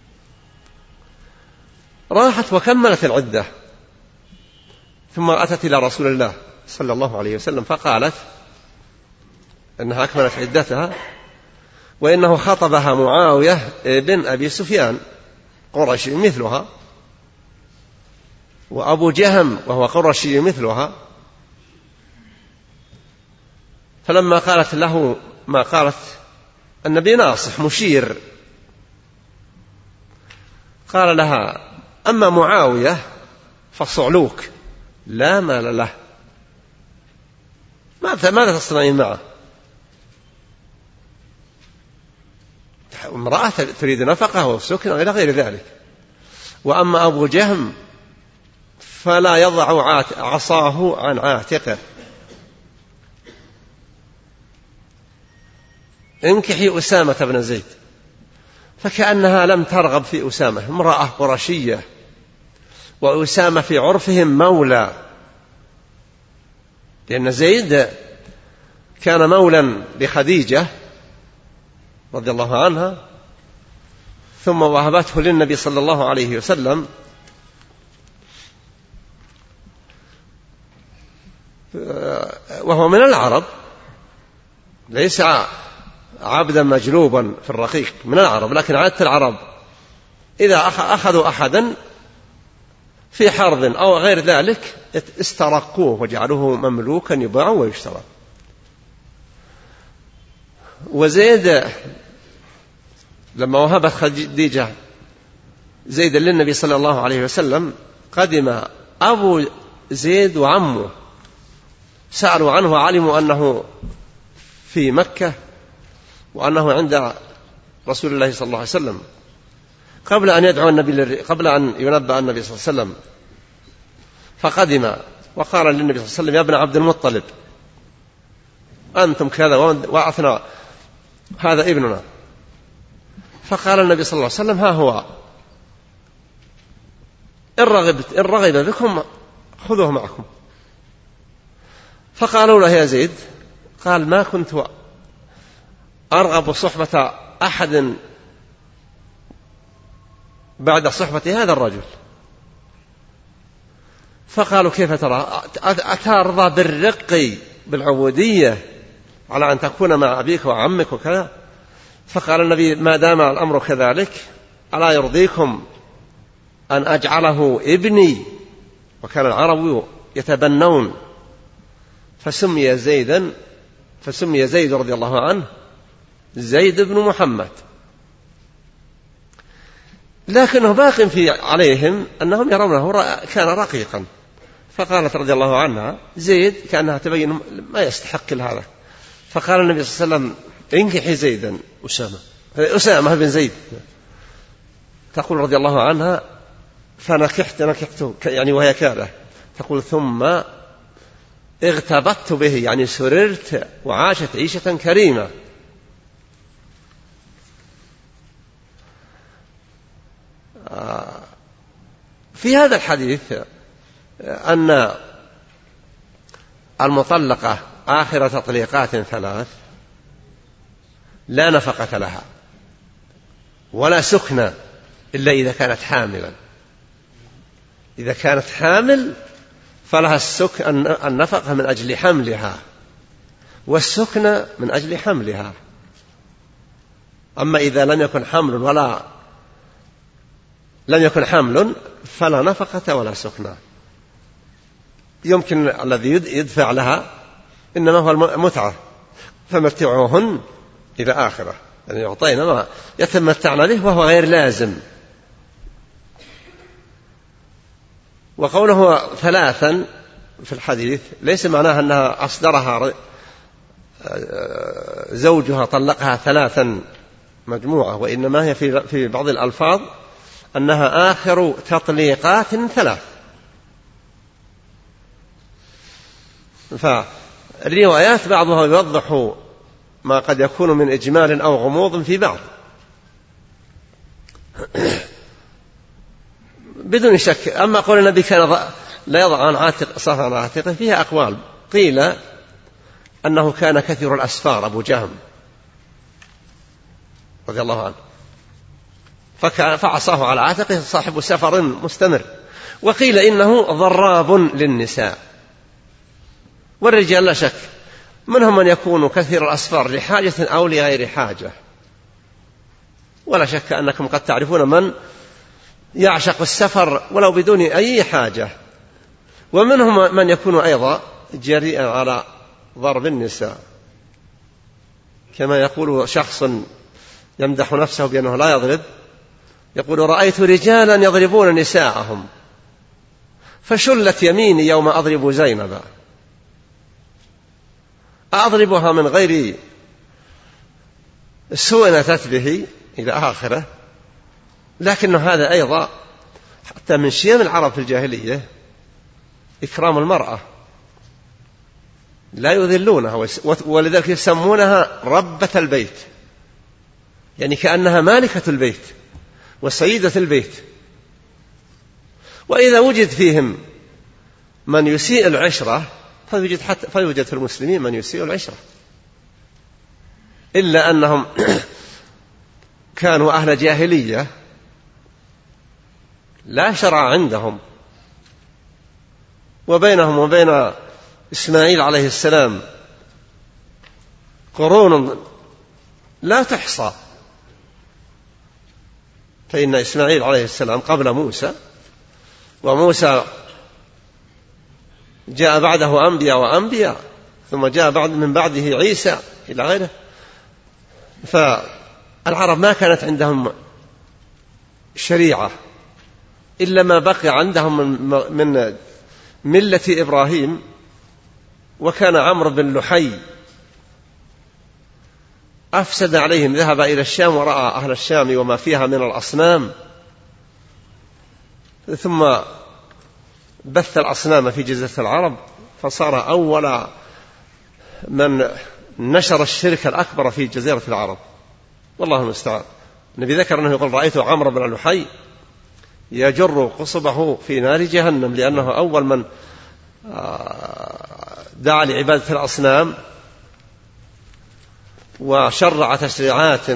راحت وكملت العدة، ثم أتت إلى رسول الله صلى الله عليه وسلم فقالت أنها أكملت عدتها، وإنه خطبها معاوية بن أبي سفيان قرشي مثلها، وأبو جهم وهو قرشي مثلها. فلما قالت له ما قالت النبي ناصح مشير، قال لها أما معاوية فصعلوك لا مال له، ماذا تصنعين معه؟ امرأة تريد نفقه وسكن إلى غير ذلك. وأما أبو جهم فلا يضع عصاه عن عاتقه، انكحي أسامة بن زيد. فكأنها لم ترغب في أسامة، امرأة قرشية، وأسامة في عرفهم مولى، لأن زيد كان مولا لخديجة رضي الله عنها، ثم وهبته للنبي صلى الله عليه وسلم، وهو من العرب، ليس عبدا مجلوبا في الرقيق، من العرب. لكن عادة العرب إذا أخذوا أحدا في حرب أو غير ذلك استرقوه وجعلوه مملوكا يباع ويشترى. وزيد لما وهبت خديجة زيد للنبي صلى الله عليه وسلم قدم أبو زيد وعمه، سألوا عنه وعلموا أنه في مكة وأنه عند رسول الله صلى الله عليه وسلم، قبل أن يدعو النبي قبل أن ينبأ النبي صلى الله عليه وسلم. فقدم وقال للنبي صلى الله عليه وسلم يا ابن عبد المطلب أنتم كذا وأثنى هذا ابننا. فقال النبي صلى الله عليه وسلم ها هو، إن رغبت إن رغب بكم خذوه معكم. فقالوا له يا زيد، قال ما كنت أرغب صحبة أحد بعد صحبة هذا الرجل. فقالوا كيف ترى، أترضى بالرق بالعبودية على أن تكون مع أبيك وعمك وكذا؟ فقال النبي ما دام الأمر كذلك ألا يرضيكم أن أجعله ابني؟ وكان العرب يتبنون، فسمي زيدا فسمي زيد رضي الله عنه زيد بن محمد. لكنه باق في عليهم أنهم يرونه كان رقيقا. فقالت رضي الله عنها زيد كأنها تبين ما يستحق هذا. فقال النبي صلى الله عليه وسلم انكحي زيدا. أسامة أسامة بن زيد. تقول رضي الله عنها فنكحت نكحته يعني وهي كاذة. تقول ثم اغتبطت به، يعني سررت وعاشت عيشة كريمة. في هذا الحديث أن المطلقة آخر تطليقات ثلاث لا نفقة لها ولا سكنى إلا إذا كانت حاملا. إذا كانت حامل فلها السكن النفقة من أجل حملها، والسكنى من أجل حملها. أما إذا لم يكن حمل ولا لم يكن حمل فلا نفقة ولا سكنى. يمكن الذي يدفع لها إنما هو المتعة، فمتعوهن إلى آخرة، يعني يعطينا ما يتمتعن به وهو غير لازم. وقوله ثلاثا في الحديث ليس معناها أنها أصدرها زوجها طلقها ثلاثا مجموعة، وإنما هي في بعض الألفاظ أنها آخر تطليقات ثلاث. فالروايات بعضها يوضح ما قد يكون من إجمال أو غموض في بعض بدون شك. أما قول النبي كان لا يضع عن عاتق صفا عن عاتقه فيها أقوال. قيل أنه كان كثير الأسفار أبو جهم رضي الله عنه فعصاه على عاتقه صاحب سفر مستمر. وقيل إنه ضراب للنساء. والرجال لا شك منهم من يكون كثير الأسفار لحاجة أو لغير حاجة، ولا شك أنكم قد تعرفون من يعشق السفر ولو بدون أي حاجة، ومنهم من يكون أيضا جريئا على ضرب النساء، كما يقول شخص يمدح نفسه بأنه لا يضرب، يقول: رأيت رجالا يضربون نساءهم فشلت يميني يوم أضرب زينب، أضربها من غير سوء أتت به إلى آخره. لكن هذا أيضا حتى من شيم العرب في الجاهلية إكرام المرأة، لا يذلونها، ولذلك يسمونها ربة البيت، يعني كأنها مالكة البيت وسيدة البيت. وإذا وجد فيهم من يسيء العشرة فيوجد, حتى فيوجد في المسلمين من يسيء العشرة، إلا أنهم كانوا أهل جاهلية لا شرع عندهم، وبينهم وبين إسماعيل عليه السلام قرون لا تحصى. فإن إسماعيل عليه السلام قبل موسى، وموسى جاء بعده أنبياء وأنبياء، ثم جاء بعد من بعده عيسى إلى غيره. فالعرب ما كانت عندهم شريعة إلا ما بقي عندهم من ملة إبراهيم. وكان عمرو بن لحي أفسد عليهم، ذهب إلى الشام ورأى أهل الشام وما فيها من الأصنام، ثم بث الأصنام في جزيرة العرب، فصار أول من نشر الشرك الأكبر في جزيرة العرب، والله المستعان. النبي ذكر أنه يقول: رأيت عمرو بن لحي يجر قصبه في نار جهنم، لأنه أول من دعا لعبادة الأصنام وشرع تشريعات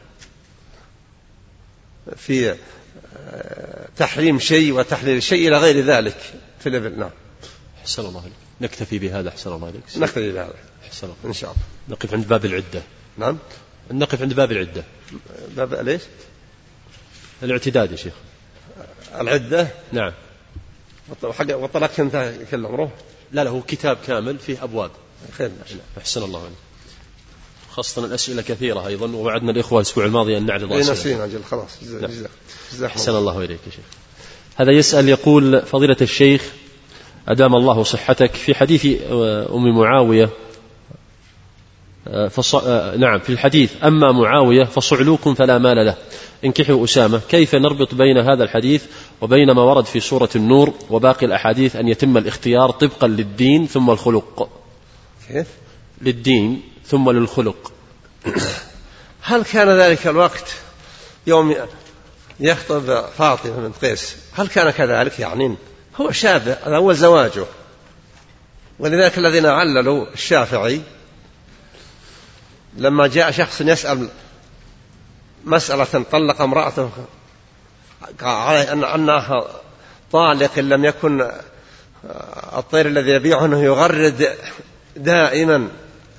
في تحريم شيء وتحليل شيء إلى غير ذلك في الإبل. نعم. أحسن الله عليك. نكتفي بهذا. أحسن الله عليك. نكتفي بهذا. أحسن الله. إن شاء الله. نقف عند باب العدة. نعم. نقف عند باب العدة. باب ليش؟ الاعتداد يا شيخ. العدة. نعم. والطلاق انتهى كل عمره؟ لا لا، هو كتاب كامل فيه أبواب. خير. أحسن الله عليك. خاصة الأسئلة كثيرة أيضا، ووعدنا الإخوة الأسبوع الماضي أن نعرض أسئلة. نسينا أجل خلاص. أحسن الله إليك يا شيخ. هذا يسأل يقول: فضيلة الشيخ أدام الله صحتك، في حديث أم معاوية فص... نعم في الحديث: أما معاوية فصعلوك فلا مال له، انكحوا أسامة، كيف نربط بين هذا الحديث وبين ما ورد في سورة النور وباقي الأحاديث أن يتم الاختيار طبقا للدين ثم الخلق؟ كيف؟ للدين ثم للخلق. هل كان ذلك الوقت يوم يخطب فاطمة بنت قيس هل كان كذلك؟ يعني هو شاب، هذا أول زواجه، ولذلك الذين عللوا الشافعي لما جاء شخص يسأل مسألة طلق امرأته عليه أن أنها طالق لم يكن الطير الذي يبيعه أنه يغرد دائما،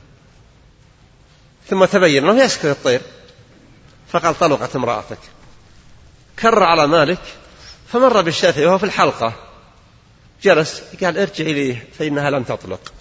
ثم تبين أنه يسكت الطير، فقال: طلقت امرأتك. كر على مالك، فمر بالشافعي وهو في الحلقة، جلس قال: ارجع إليه فإنها لم تطلق.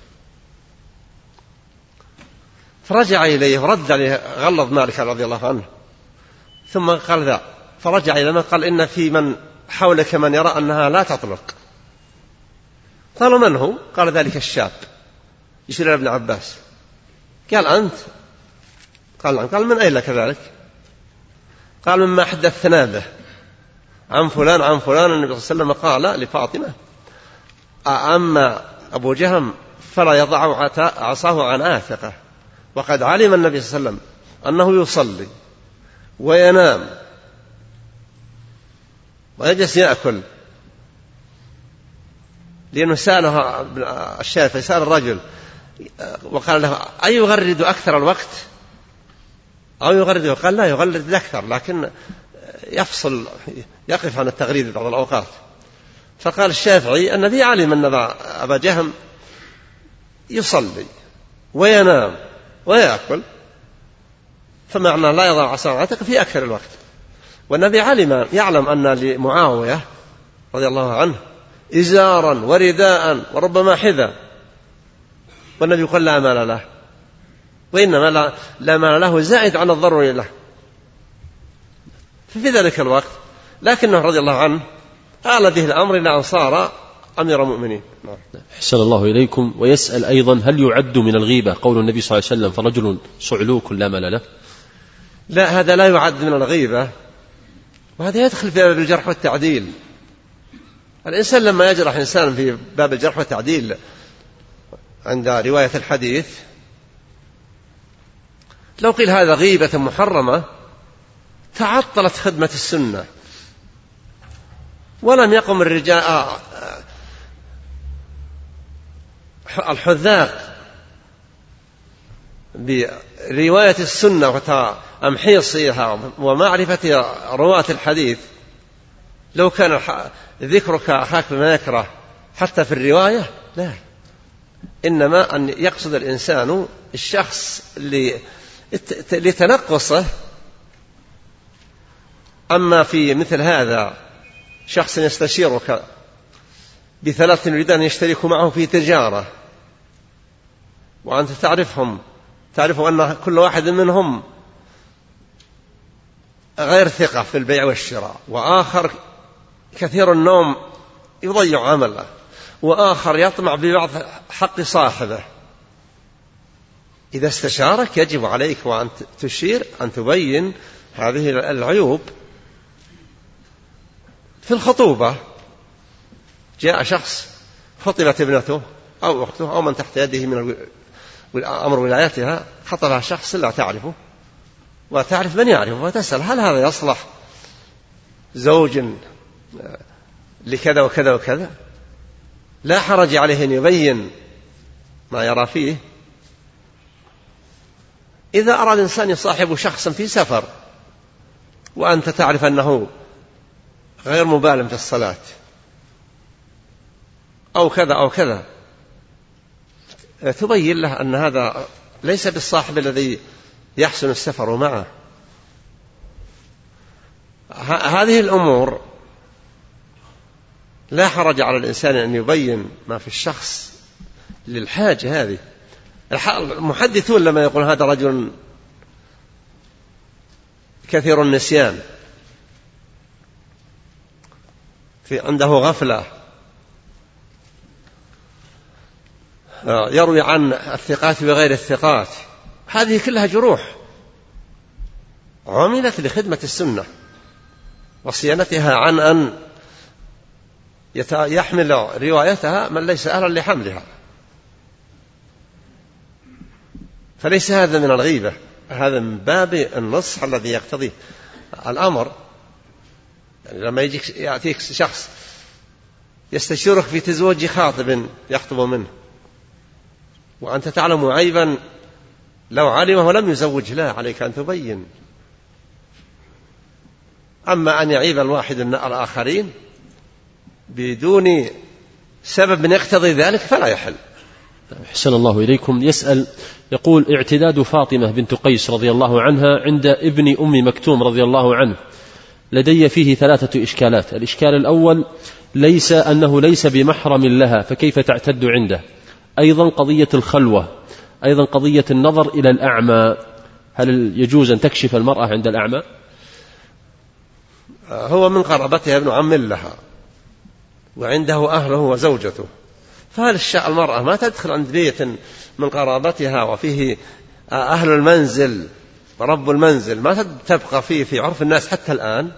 فرجع إليه ورد عليه، غلظ مالك رضي الله عنه، ثم قال ذا، فرجع إلى من قال: إن في من حولك من يرى أنها لا تطلق. قالوا: من هو؟ قال: ذلك الشاب، يشير إلى ابن عباس. قال أنت؟ قال نعم. قال من أين لك ذلك؟ قال مما حدثنا به عن فلان عن فلان النبي صلى الله عليه وسلم قال لفاطمة أما أبو جهم فلا يضع عصاه عن آفقه، وقد علم النبي صلى الله عليه وسلم أنه يصلي وينام ويجلس يأكل، لأنه سأله الشافعي سأل الرجل وقال له أي يغرد أكثر الوقت أو يغرد؟ قال لا يغرد أكثر، لكن يفصل يقف عن التغريد بعض الأوقات. فقال الشافعي النبي علم أن أبا جهم يصلي وينام ويأكل، فمعنى لا يضع عصاه عاتق في أكثر الوقت. والنبي علم يعلم أن لمعاوية رضي الله عنه إزارا ورداء وربما حذاء، والنبي قال لا مال له، وإنما لا, لا مال له زائد عن الضروري له في ذلك الوقت، لكنه رضي الله عنه آل به الأمر إلى أن صار أمير المؤمنين. أحسن الله إليكم. ويسأل أيضا هل يعد من الغيبة قول النبي صلى الله عليه وسلم فرجل صعلوك لا مال له؟ لا، هذا لا يعد من الغيبة، وهذا يدخل في باب الجرح والتعديل. الإنسان لما يجرح إنسان في باب الجرح والتعديل عند رواية الحديث، لو قيل هذا غيبة محرمة تعطلت خدمة السنة، ولم يقم الرجال الحذاق برواية السنة وتمحيصها ومعرفة رواة الحديث. لو كان ذكرك أخاك بما يكره حتى في الرواية، لا، إنما أن يقصد الإنسان الشخص لتنقصه. أما في مثل هذا شخص يستشيرك بثلاث يريد أن يشترك معه في تجارة، وأنت تعرفهم تعرف أن كل واحد منهم غير ثقة في البيع والشراء، وآخر كثير النوم يضيع عمله، وآخر يطمع ببعض حق صاحبه. إذا استشارك يجب عليك وأن تشير أن تبين هذه العيوب. في الخطوبة جاء شخص خطبت ابنته أو أخته أو من تحت يده من أمر ولايتها، خطبها شخص لا تعرفه وتعرف من يعرفه، وتسأل هل هذا يصلح زوج لكذا وكذا وكذا؟ لا حرج عليه أن يبين ما يرى فيه. إذا أراد إنسان يصاحب شخصا في سفر وأنت تعرف أنه غير مبالٍ في الصلاة أو كذا أو كذا، تبين له أن هذا ليس بالصاحب الذي يحسن السفر معه. هذه الأمور لا حرج على الإنسان أن يبين ما في الشخص للحاجة هذه. المحدثون لما يقول هذا رجل كثير النسيان، في عنده غفلة، يروي عن الثقات وغير الثقات، هذه كلها جروح عملت لخدمة السنة وصيانتها عن أن يحمل روايتها من ليس أهلا لحملها. فليس هذا من الغيبة، هذا من باب النصح الذي يقتضيه الأمر. يعني لما يجيك يأتيك شخص يستشيرك في تزوج خاطب يخطب منه وأنت تعلم عيبا لو علمه ولم يزوج، لا عليك أن تبين. أما أن يعيب الواحد الآخرين بدون سبب يقتضي ذلك فلا يحل. أحسن الله إليكم. يسأل يقول اعتداد فاطمة بنت قيس رضي الله عنها عند ابن أم مكتوم رضي الله عنه لدي فيه ثلاثة إشكالات. الإشكال الأول ليس أنه ليس بمحرم لها فكيف تعتد عنده، أيضا قضية الخلوة، أيضا قضية النظر إلى الأعمى، هل يجوز أن تكشف المرأة عند الأعمى؟ هو من قرابتها ابن عم لها وعنده أهله وزوجته، فهل المرأة ما تدخل عند بيت من قرابتها وفيه أهل المنزل ورب المنزل ما تبقى فيه في عرف الناس حتى الآن؟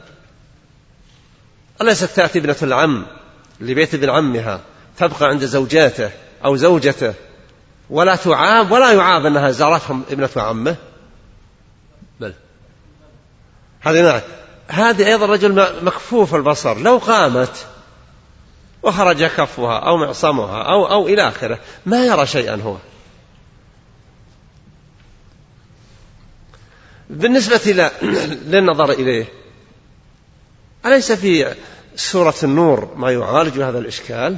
أليست تأتي ابنة العم لبيت ابن عمها تبقى عند زوجاته أو زوجته ولا تعاب ولا يعاب أنها زارتهم ابنة عمه؟ بل هذه هذه أيضا رجل مكفوف البصر، لو قامت وخرج كفها أو معصمها أو, أو إلى آخره ما يرى شيئا هو. بالنسبة للنظر إليه، أليس في سورة النور ما يعالج هذا الإشكال؟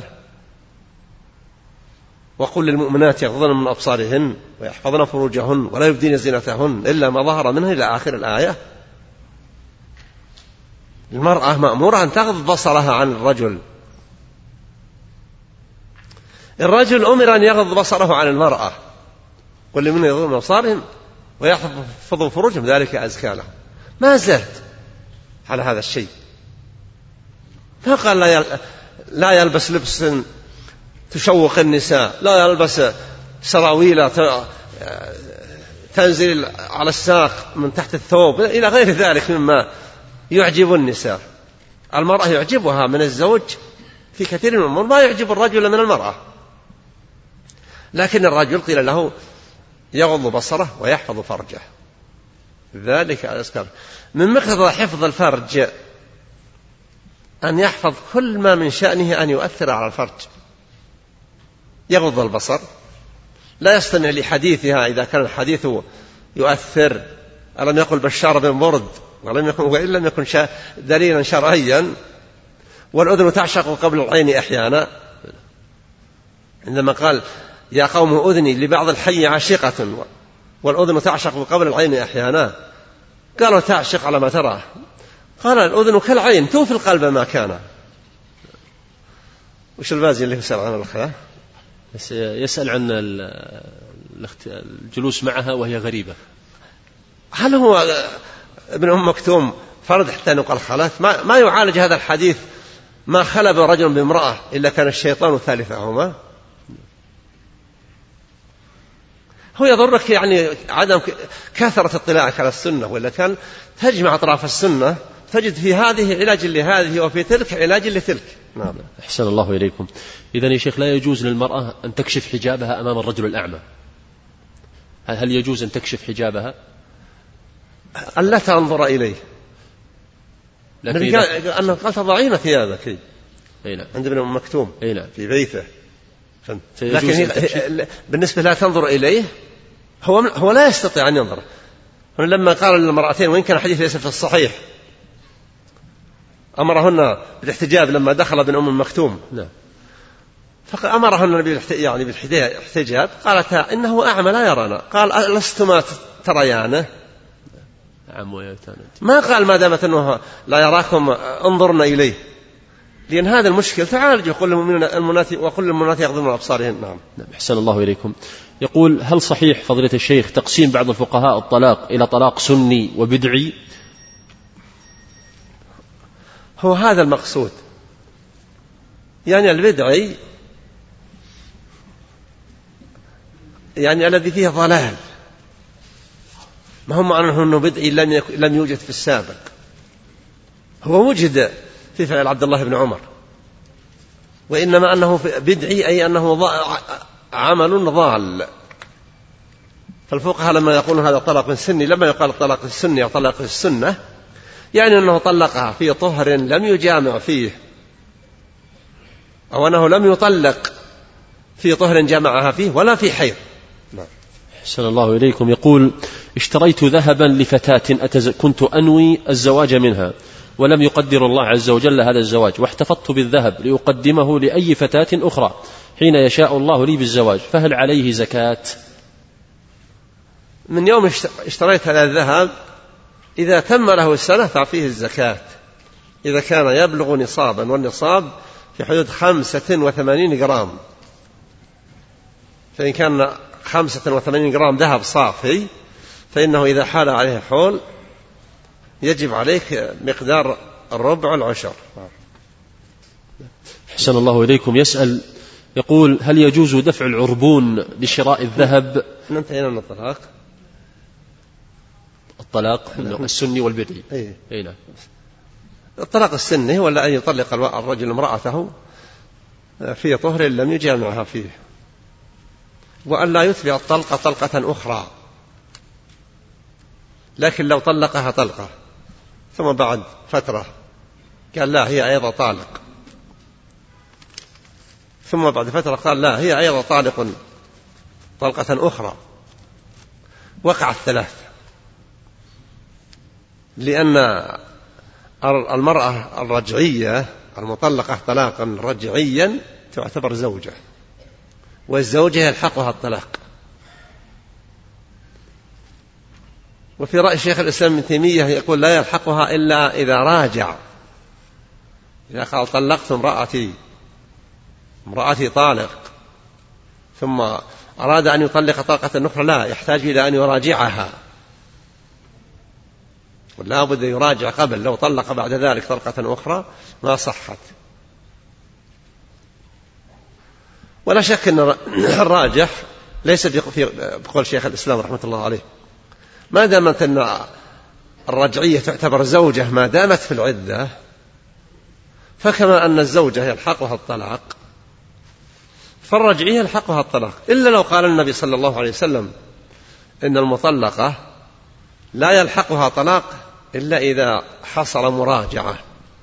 وقل للمؤمنات يغضضن من أبصارهن ويحفظن فروجهن ولا يبدين زينتهن إلا ما ظهر منها إلى آخر الآية. المرأة مأمورة أن تغض بصرها عن الرجل، الرجل أمر أن يغض بصره عن المرأة. قل لمن يغضضن من أبصارهم ويحفظوا فروجهم ذلك أزكى لهم. ما زالت على هذا الشيء، فقال لا يلبس لبس تشوق النساء، لا يلبس سراويل تنزل على الساق من تحت الثوب إلى غير ذلك مما يعجب النساء. المرأة يعجبها من الزوج في كثير من الأمور ما يعجب الرجل من المرأة، لكن الرجل قيل له يغض بصره ويحفظ فرجه ذلك أذكر. من مقتضى حفظ الفرج أن يحفظ كل ما من شأنه أن يؤثر على الفرج. يغض البصر، لا يستمع لحديثها إذا كان الحديث يؤثر. ألم يقل بشار بن برد ولم يكن وإن لم يكن دليلا شرعيا. والأذن تعشق قبل العين أحيانا، عندما قال يا قوم أذني لبعض الحي عاشقة والأذن تعشق قبل العين أحيانا، قالوا تعشق على ما ترى، قال الأذن كالعين توفي القلب ما كان. وش البازي اللي يسأل عن الخلاء؟ يسأل عن الجلوس معها وهي غريبة. هل هو ابن أم مكتوم فرد حتى نقل خلاة؟ ما, ما يعالج هذا الحديث ما خلب رجل بامرأة إلا كان الشيطان ثالثهما. هو يضرك يعني عدم كثرة اطلاعك على السنة، ولا كان تجمع أطراف السنة تجد في هذه علاج لهذه وفي تلك علاج لتلك. نعم. أحسن الله إليكم. إذن يا شيخ لا يجوز للمرأة أن تكشف حجابها أمام الرجل الأعمى؟ هل يجوز أن تكشف حجابها؟ أن لا تنظر إليه، لكن أنه قال تضعين ثيابك نعم. عند ابن أم مكتوم نعم. في بيته، لكن بالنسبة لا تنظر إليه هو, هو لا يستطيع أن ينظر. لما قال للمرأتين وإن كان الحديث ليس في الصحيح أمرهن بالاحتجاب لما دخل ابن أم مكتوم نعم. فأمرهن يعني بالاحتجاب، قالتا إنه أعمى لا يرانا، قال لستما تريانه؟ ما قال ما دامت أنه لا يراكم انظرنا إليه، لأن هذا المشكل تعالج. وقل المنات وقل المنات يغضضن من أبصارهن. نعم. أحسن الله إليكم. يقول هل صحيح فضيلة الشيخ تقسيم بعض الفقهاء الطلاق إلى طلاق سني وبدعي؟ هو هذا المقصود، يعني البدعي يعني الذي فيه ضلال، ما هم معناه أنه بدعي لم لم يوجد في السابق، هو وجد في فعل عبد الله بن عمر، وإنما أنه بدعي أي أنه عمل ضال. فالفقهاء لما يقولون هذا طلاق سني لما يقال الطلاق السني أو طلاق السنة يعني أنه طلقها في طهر لم يجامع فيه، أو أنه لم يطلق في طهر جامعها فيه ولا في حيض. أحسن الله إليكم. يقول اشتريت ذهبا لفتاة أتز... كنت أنوي الزواج منها ولم يقدر الله عز وجل هذا الزواج، واحتفظت بالذهب لأقدمه لأي فتاة أخرى حين يشاء الله لي بالزواج، فهل عليه زكاة؟ من يوم اشتريت هذا الذهب إذا تم له السنة ففيه الزكاة، إذا كان يبلغ نصابا، والنصاب في حدود خمسة وثمانين جرام، فإن كان خمسة وثمانين جرام ذهب صافي فإنه إذا حال عليه حول يجب عليك مقدار الربع العشر. أحسن الله إليكم. يسأل يقول هل يجوز دفع العربون لشراء الذهب؟ انتهينا من الطلاق. الطلاق السني والبدعي. أي. أي نعم. الطلاق السني هو أن يطلق الرجل امرأته في طهر لم يجامعها فيه، وأن لا يتبع الطلقة طلقة أخرى. لكن لو طلقها طلقة ثم بعد فترة قال لا هي أيضا طالق، ثم بعد فترة قال لا هي أيضا طالق طلقة أخرى، وقع الثلاث، لأن المرأة الرجعية المطلقة طلاقا رجعيا تعتبر زوجة، والزوجة يلحقها الطلاق. وفي رأي شيخ الإسلام ابن تيمية يقول لا يلحقها إلا إذا راجع، إذا قال طلقت امرأتي امرأتي طالق ثم أراد أن يطلق طلقة أخرى لا، يحتاج إلى أن يراجعها، ولا بد يراجع قبل. لو طلق بعد ذلك طلقة أخرى ما صحت. ولا شك أن الراجح ليس بقول شيخ الإسلام رحمة الله عليه، ما دامت أن الرجعية تعتبر زوجة ما دامت في العدة، فكما أن الزوجة يلحقها الطلاق فالرجعية يلحقها الطلاق، إلا لو قال النبي صلى الله عليه وسلم إن المطلقة لا يلحقها طلاق إلا إذا حصل مراجعة.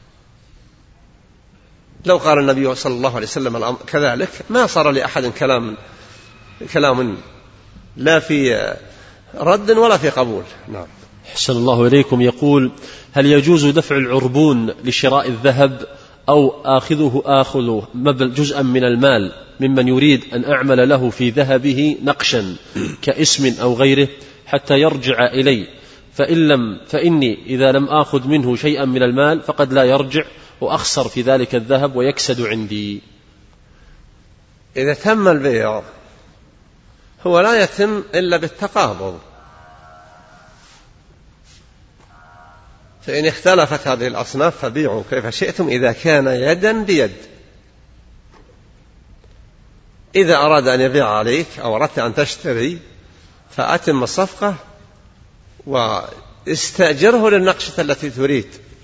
لو قال النبي صلى الله عليه وسلم كذلك ما صار لأحد كلام كلام لا في رد ولا في قبول. نعم. أحسن الله إليكم. يقول هل يجوز دفع العربون لشراء الذهب أو آخذه آخذ جزءا من المال ممن يريد أن أعمل له في ذهبه نقشا كاسم أو غيره حتى يرجع إلي، فإن لم فإني إذا لم آخذ منه شيئا من المال فقد لا يرجع وأخسر في ذلك الذهب ويكسد عندي؟ إذا تم البيع هو لا يتم إلا بالتقابض، فإن اختلفت هذه الأصناف فبيعوا كيف شئتم إذا كان يدا بيد. إذا أراد أن يبيع عليك أو أردت أن تشتري فأتم الصفقة واستأجره للنقشة التي تريد.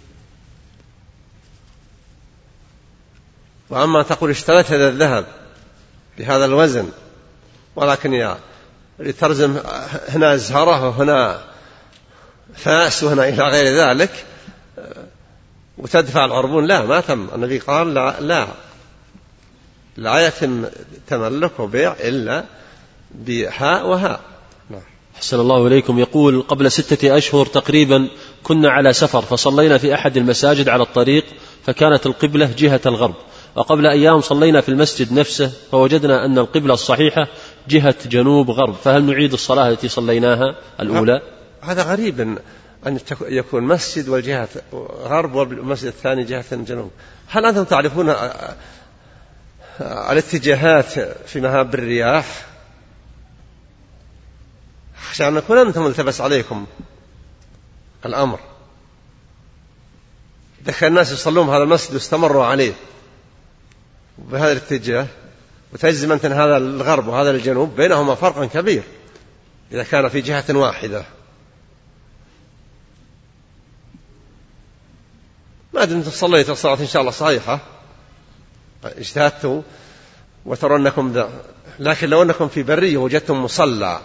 وأما تقول اشتريت هذا الذهب بهذا الوزن ولكن يا لترزم هنا زهرة وهنا فاس وهنا إلى غير ذلك وتدفع العربون، لا، ما تم. النبي قال لا لا, لا يتم تملك وبيع إلا بهاء وهاء. أحسن الله إليكم. يقول قبل ستة أشهر تقريبا كنا على سفر فصلينا في أحد المساجد على الطريق فكانت القبلة جهة الغرب، وقبل أيام صلينا في المسجد نفسه فوجدنا أن القبلة الصحيحة جهة جنوب غرب، فهل نعيد الصلاة التي صليناها الأولى؟ هذا غريب أن يكون مسجد والجهة غرب والمسجد الثاني جهة جنوب. هل أنتم تعرفون الاتجاهات في مهاب الرياح؟ عشان نكون أنتم التبس عليكم الأمر. دخل الناس يصلون هذا المسجد واستمروا عليه بهذا الاتجاه وتجزم أنت هذا الغرب وهذا الجنوب، بينهما فرق كبير إذا كان في جهة واحدة. ما دمتم صليتوا الصلاة إن شاء الله صحيحة اجتهدتوا وترى أنكم ذا، لكن لو أنكم في برية وجدتم مصلى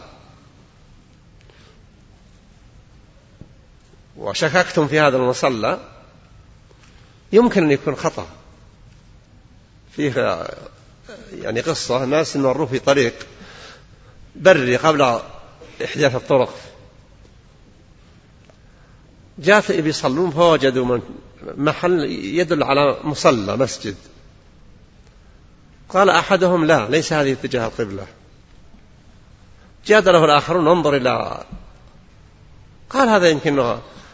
وشككتم في هذا المصلى يمكن أن يكون خطأ. فيه يعني قصة ناس مروا في طريق بري قبل إحداث الطرق، جاءت بيصلون فوجدوا محل يدل على مصلى مسجد. قال أحدهم لا ليس هذه اتجاه القبلة. جادله الآخرون انظر إلى، قال هذا يمكن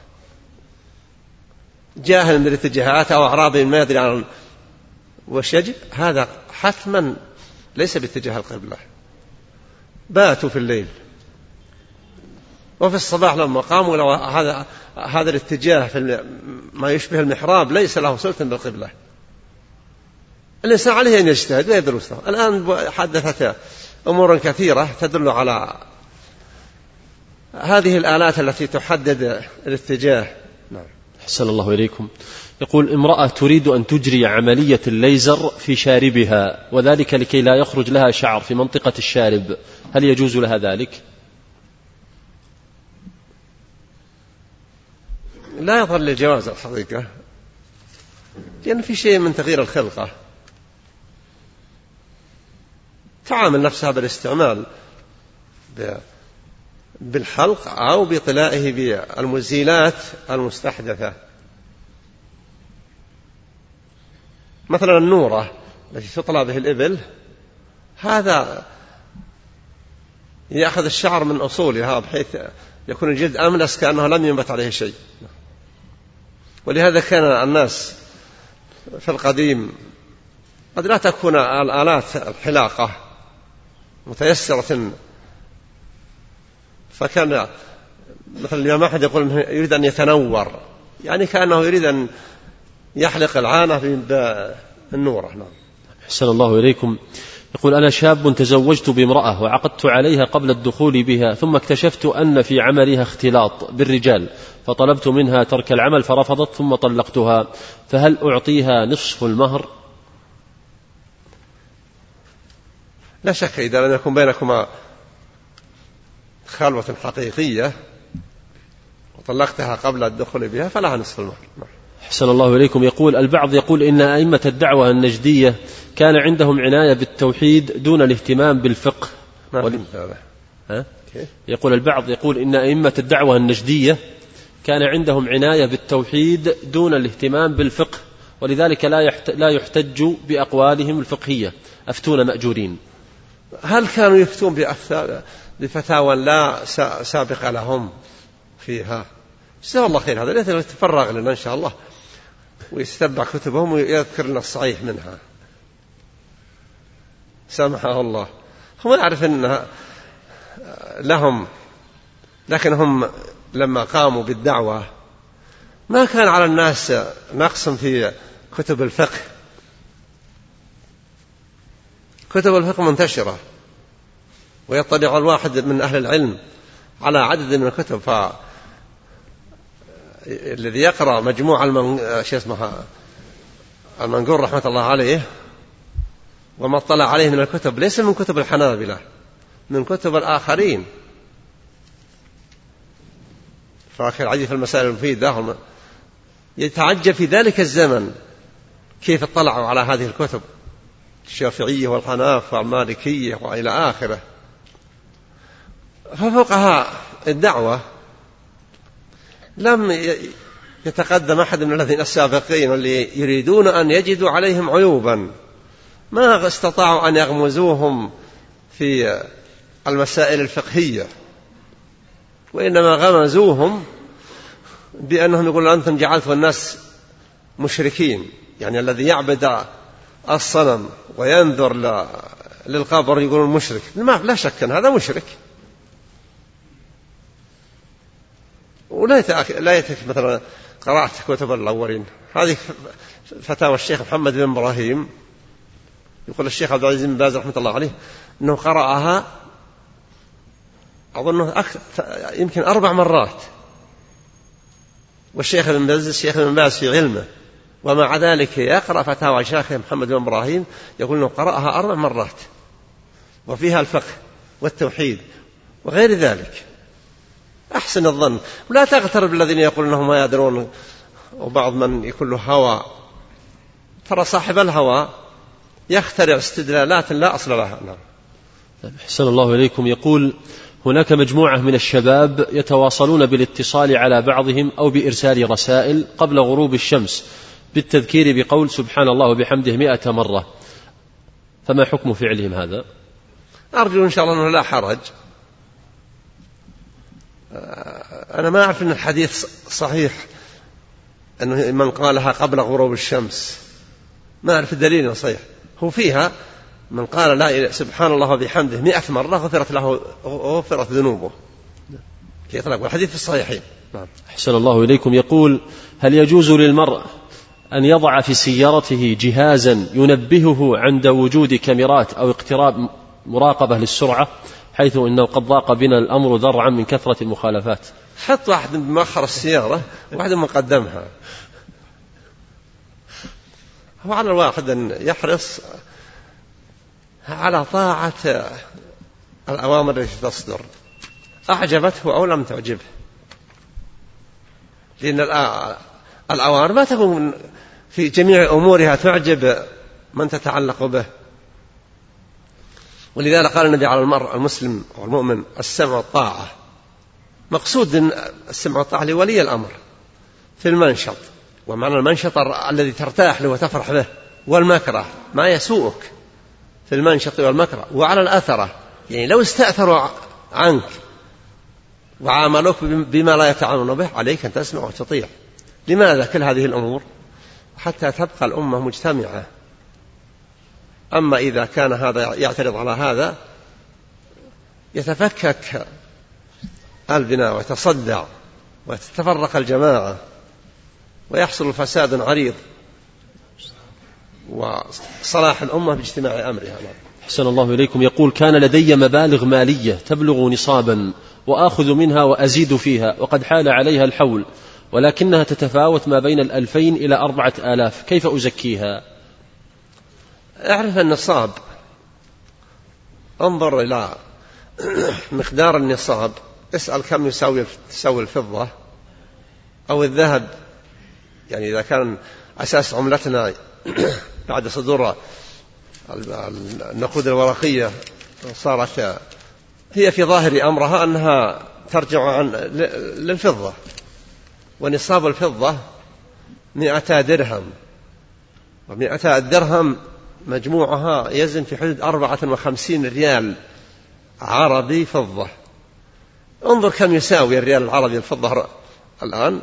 جاهل من الاتجاهات أو أعرابي ما يدري عن وش يجب، هذا حتما ليس باتجاه القبلة. باتوا في الليل وفي الصباح لما قاموا لو هذا هذا الاتجاه في ما يشبه المحراب ليس له صلة بالقبلة. الإنسان عليه أن يجتهد ويدرس. الآن حدثت أمور كثيرة تدل على هذه الآلات التي تحدد الاتجاه. نعم. أحسن الله إليكم. يقول امرأة تريد أن تجري عملية الليزر في شاربها، وذلك لكي لا يخرج لها شعر في منطقة الشارب، هل يجوز لها ذلك؟ لا يظهر للجواز الحقيقة، لأن في شيء من تغيير الخلقة، تعامل نفسها بالاستعمال بالحلق أو بطلائه بالمزيلات المستحدثة، مثلا النورة التي تطلع به الإبل، هذا يأخذ الشعر من أصولها بحيث يكون الجلد أملس كأنه لم ينبت عليه شيء. ولهذا كان الناس في القديم قد لا تكون الآلات الحلاقة متيسرة، فكان مثل الإمام أحمد يقول إنه يريد أن يتنور، يعني كأنه يريد أن يحلق العانة بالنورة. نعم. أحسن الله إليكم. يقول أنا شاب تزوجت بامرأة وعقدت عليها قبل الدخول بها، ثم اكتشفت أن في عملها اختلاط بالرجال، فطلبت منها ترك العمل فرفضت ثم طلقتها، فهل أعطيها نصف المهر؟ لا شك إذا لم يكن بينكما خلوة حقيقية وطلقتها قبل الدخول بها فلها نصف المهر. أحسن الله إليكم. يقول البعض يقول إن أئمة الدعوة النجدية كان عندهم عناية بالتوحيد دون الاهتمام بالفقه. ول... ها؟ يقول البعض يقول إن أئمة الدعوة النجدية كان عندهم عناية بالتوحيد دون الاهتمام بالفقه، ولذلك لا يحتج بأقوالهم الفقهية، أفتون مأجورين. هل كانوا يفتون بفتاوى لا سابق لهم فيها؟ جزاه الله خير، هذا يتفرغ لنا إن شاء الله ويستبع كتبهم ويذكر لنا الصحيح منها، سامحه الله. هم نعرف أن لهم، لكن هم لما قاموا بالدعوة ما كان على الناس نقص في كتب الفقه، كتب الفقه منتشرة ويطلع الواحد من أهل العلم على عدد من الكتب، ف الذي يقرأ مجموع المن... شو اسمها المنقور رحمة الله عليه وما اطلع عليه من الكتب ليس من كتب الحنابلة، من كتب الآخرين، فأخي العجيب في المسائل المفيدة يتعجب في ذلك الزمن كيف اطلعوا على هذه الكتب، الشافعية والحناف والمالكية وإلى آخره. ففقهاء الدعوة لم يتقدم أحد من الذين السابقين اللي يريدون أن يجدوا عليهم عيوبا، ما استطاعوا أن يغمزوهم في المسائل الفقهية، وإنما غمزوهم بأنهم يقولون أنتم جعلتوا الناس مشركين، يعني الذي يعبد الصنم وينذر للقبر يقولون مشرك، لا شك أن هذا مشرك. ولا لا يتك مثلا قرأت كتب الأولين، هذه فتاوى الشيخ محمد بن إبراهيم، يقول الشيخ عبد العزيز بن باز رحمة الله عليه أنه قرأها أظنه أكثر يمكن أربع مرات، والشيخ بن باز الشيخ بن باز في علمه ومع ذلك يقرأ فتاوى الشيخ محمد بن إبراهيم يقول أنه قرأها أربع مرات وفيها الفقه والتوحيد وغير ذلك. أحسن الظن، ولا تغترب الذين يقولون أنهم ما يدرون، وبعض من يكون له هوى، ترى صاحب الهوى يخترع استدلالات لا أصل لها. نعم. أحسن الله إليكم. يقول هناك مجموعة من الشباب يتواصلون بالاتصال على بعضهم أو بإرسال رسائل قبل غروب الشمس بالتذكير بقول سبحان الله وبحمده مئة مرة، فما حكم فعلهم هذا؟ أرجو إن شاء الله أنه لا حرج. أنا ما أعرف أن الحديث صحيح أنه من قالها قبل غروب الشمس، ما أعرف الدليل صحيح. هو فيها من قال لا سبحان الله وبحمده مئة مرة غفرت له غفرت ذنوبه، يطلق الحديث في الصحيحين. أحسن الله إليكم. يقول هل يجوز للمرء أن يضع في سيارته جهازا ينبهه عند وجود كاميرات أو اقتراب مراقبة للسرعة؟ حيث إنه قد ضاق بنا الأمر ذرعا من كثرة المخالفات. حط واحد بمؤخر السيارة وواحد مقدمها. هو على الواحد أن يحرص على طاعة الأوامر التي تصدر، أعجبته أو لم تعجبه، لأن الأوامر ما تكون في جميع أمورها تعجب من تتعلق به. ولذلك قال النبي على المرء المسلم والمؤمن السمع والطاعة. مقصود السمع والطاعة لولي الأمر في المنشط، ومعنى المنشط الذي ترتاح له وتفرح به، والمكره ما يسوءك في المنشط والمكره، وعلى الأثرة يعني لو استأثروا عنك وعاملوك بما لا يتعاملون به عليك أن تسمع وتطيع. لماذا كل هذه الأمور؟ حتى تبقى الأمة مجتمعة. أما إذا كان هذا يعترض على هذا يتفكك البناء ويتصدع وتتفرق الجماعة ويحصل فساد عريض وصلاح الأمة باجتماع أمرها. أحسن الله إليكم. يقول: كان لدي مبالغ مالية تبلغ نصابا وآخذ منها وأزيد فيها، وقد حال عليها الحول، ولكنها تتفاوت ما بين الألفين إلى أربعة آلاف، كيف أزكيها؟ اعرف النصاب، انظر إلى مقدار النصاب، اسأل كم يساوي تساوي الفضة أو الذهب. يعني إذا كان أساس عملتنا بعد صدور النقود الورقية صارت هي في ظاهر أمرها أنها ترجع عن للفضة، ونصاب الفضة مئتا درهم، ومئتا درهم مجموعها يزن في حدود أربعة وخمسين ريال عربي فضة. انظر كم يساوي الريال العربي الفضة الآن،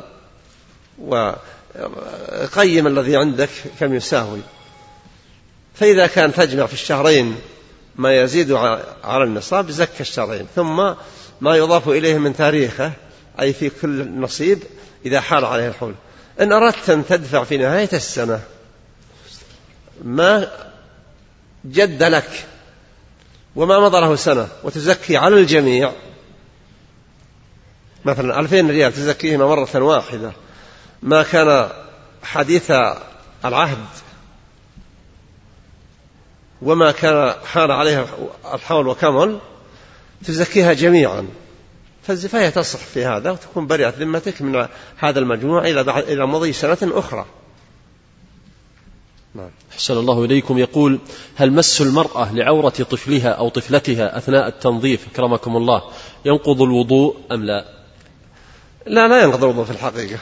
وقيم الذي عندك كم يساوي. فإذا كان تجمع في الشهرين ما يزيد على النصاب زكى الشهرين، ثم ما يضاف إليه من تاريخه، أي في كل نصيب إذا حال عليه الحول. إن أردت أن تدفع في نهاية السنة ما جد لك وما مضى له سنة وتزكي على الجميع، مثلا ألفين ريال تزكيهما مرة واحدة، ما كان حديث العهد وما كان حال عليها الحول وكمل، تزكيها جميعا، فهي تصح في هذا وتكون بريئة ذمتك من هذا المجموع إلى مضي سنة أخرى. أحسن الله إليكم. يقول: هل مس المرأة لعورة طفلها أو طفلتها أثناء التنظيف أكرمكم الله ينقض الوضوء أم لا؟ لا لا ينقض الوضوء في الحقيقة،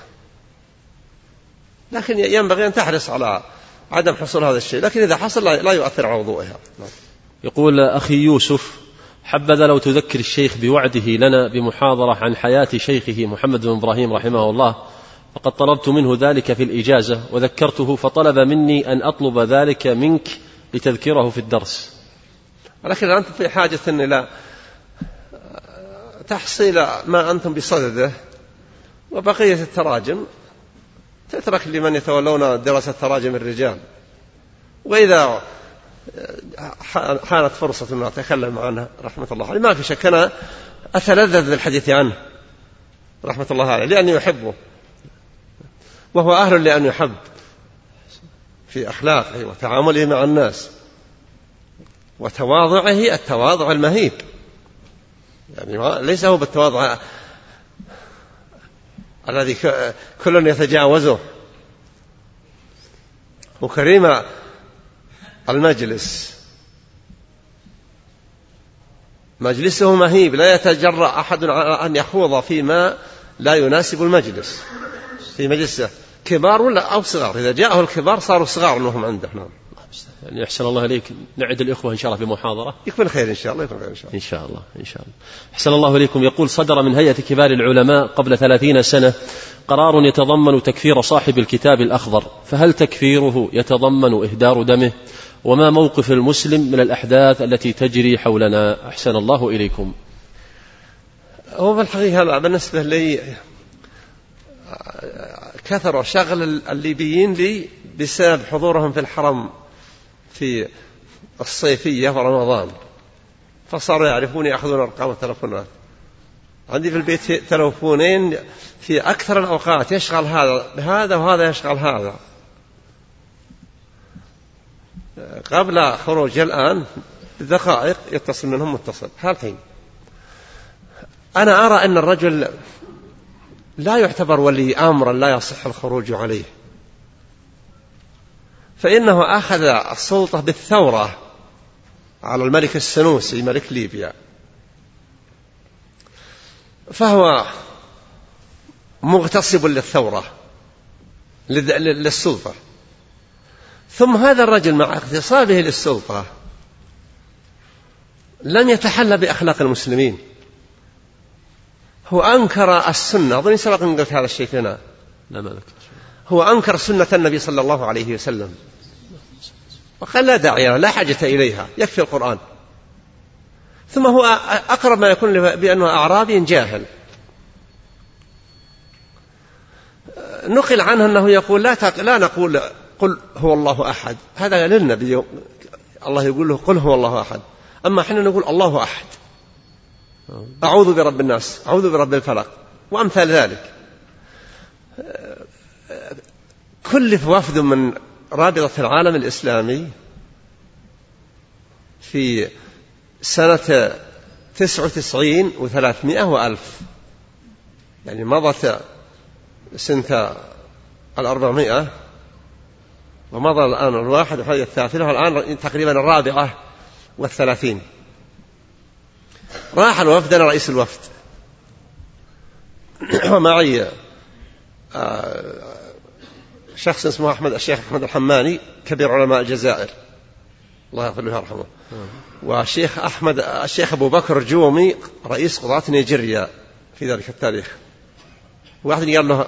لكن ينبغي أن تحرص على عدم حصول هذا الشيء، لكن إذا حصل لا يؤثر على وضوئها. يقول: أخي يوسف، حبذا لو تذكر الشيخ بوعده لنا بمحاضرة عن حياة شيخه محمد بن إبراهيم رحمه الله، فقد طلبت منه ذلك في الإجازة وذكرته فطلب مني أن أطلب ذلك منك لتذكره في الدرس. ولكن أنت في حاجة إلى تحصيل ما أنتم بصدده، وبقية التراجم تترك لمن يتولون دراسة تراجم الرجال. وإذا حانت فرصة أن أتكلم عنها رحمة الله عليه ما في شك، أنا أتلذذ بالحديث عنه رحمة الله عليه لأني أحبه، وهو أهل لأن يحب في أخلاقه وتعامله مع الناس وتواضعه التواضع المهيب، يعني ليس هو بالتواضع الذي كل يتجاوزه. وكريم المجلس، مجلسه مهيب، لا يتجرأ أحد أن يخوض فيما لا يناسب المجلس. في مجلسه كبار ولا أو صغار، إذا جاءه الكبار صاروا صغار أنهم عنده. نعم. يعني أحسن الله إليك، نعد الإخوة إن شاء الله بمحاضرة. يكون خير إن شاء الله. يكون خير إن شاء الله. إن شاء الله إن شاء الله. أحسن الله إليكم. يقول: صدر من هيئة كبار العلماء قبل ثلاثين سنة قرار يتضمن تكفير صاحب الكتاب الأخضر، فهل تكفيره يتضمن إهدار دمه؟ وما موقف المسلم من الأحداث التي تجري حولنا؟ أحسن الله إليكم. هو بالحقيقة بالنسبة لي كثر شغل الليبيين لي بسبب حضورهم في الحرم في الصيفية ورمضان، فصاروا يعرفون يأخذون أرقام التلفونات. عندي في البيت تلفونين في أكثر الأوقات يشغل هذا بهذا وهذا يشغل هذا. قبل خروج الآن دقائق يتصل منهم متصل هالحين. أنا أرى أن الرجل لا يعتبر ولي أمرا لا يصح الخروج عليه، فإنه أخذ السلطة بالثورة على الملك السنوسي ملك ليبيا، فهو مغتصب للثورة للسلطة. ثم هذا الرجل مع اغتصابه للسلطة لم يتحلى بأخلاق المسلمين، هو أنكر السنة. أظن سبق أن قلت هذا الشيء هنا. هو أنكر سنة النبي صلى الله عليه وسلم وقال لا داعي لا حاجة إليها، يكفي القرآن. ثم هو أقرب ما يكون بأنه أعرابي جاهل. نقل عنه أنه يقول لا, لا نقول قل هو الله أحد، هذا للنبي الله يقول له قل هو الله أحد، أما احنا نقول الله أحد، أعوذ برب الناس، أعوذ برب الفلق وأمثال ذلك. كلف وفد من رابطة العالم الإسلامي في سنة تسعة وتسعين وثلاثمائة وألف، يعني مضت سنة الأربعمائة ومضى الآن الواحد وهذه الثلاثين، والآن تقريبا الرابعة والثلاثين. راح الوفد، أنا رئيس الوفد ومعي شخص اسمه أحمد الشيخ أحمد الحماني كبير علماء الجزائر الله يغفر له ويرحمه، والشيخ أحمد الشيخ أبو بكر جومي رئيس قضاة نيجيريا في ذلك التاريخ. واحد قال له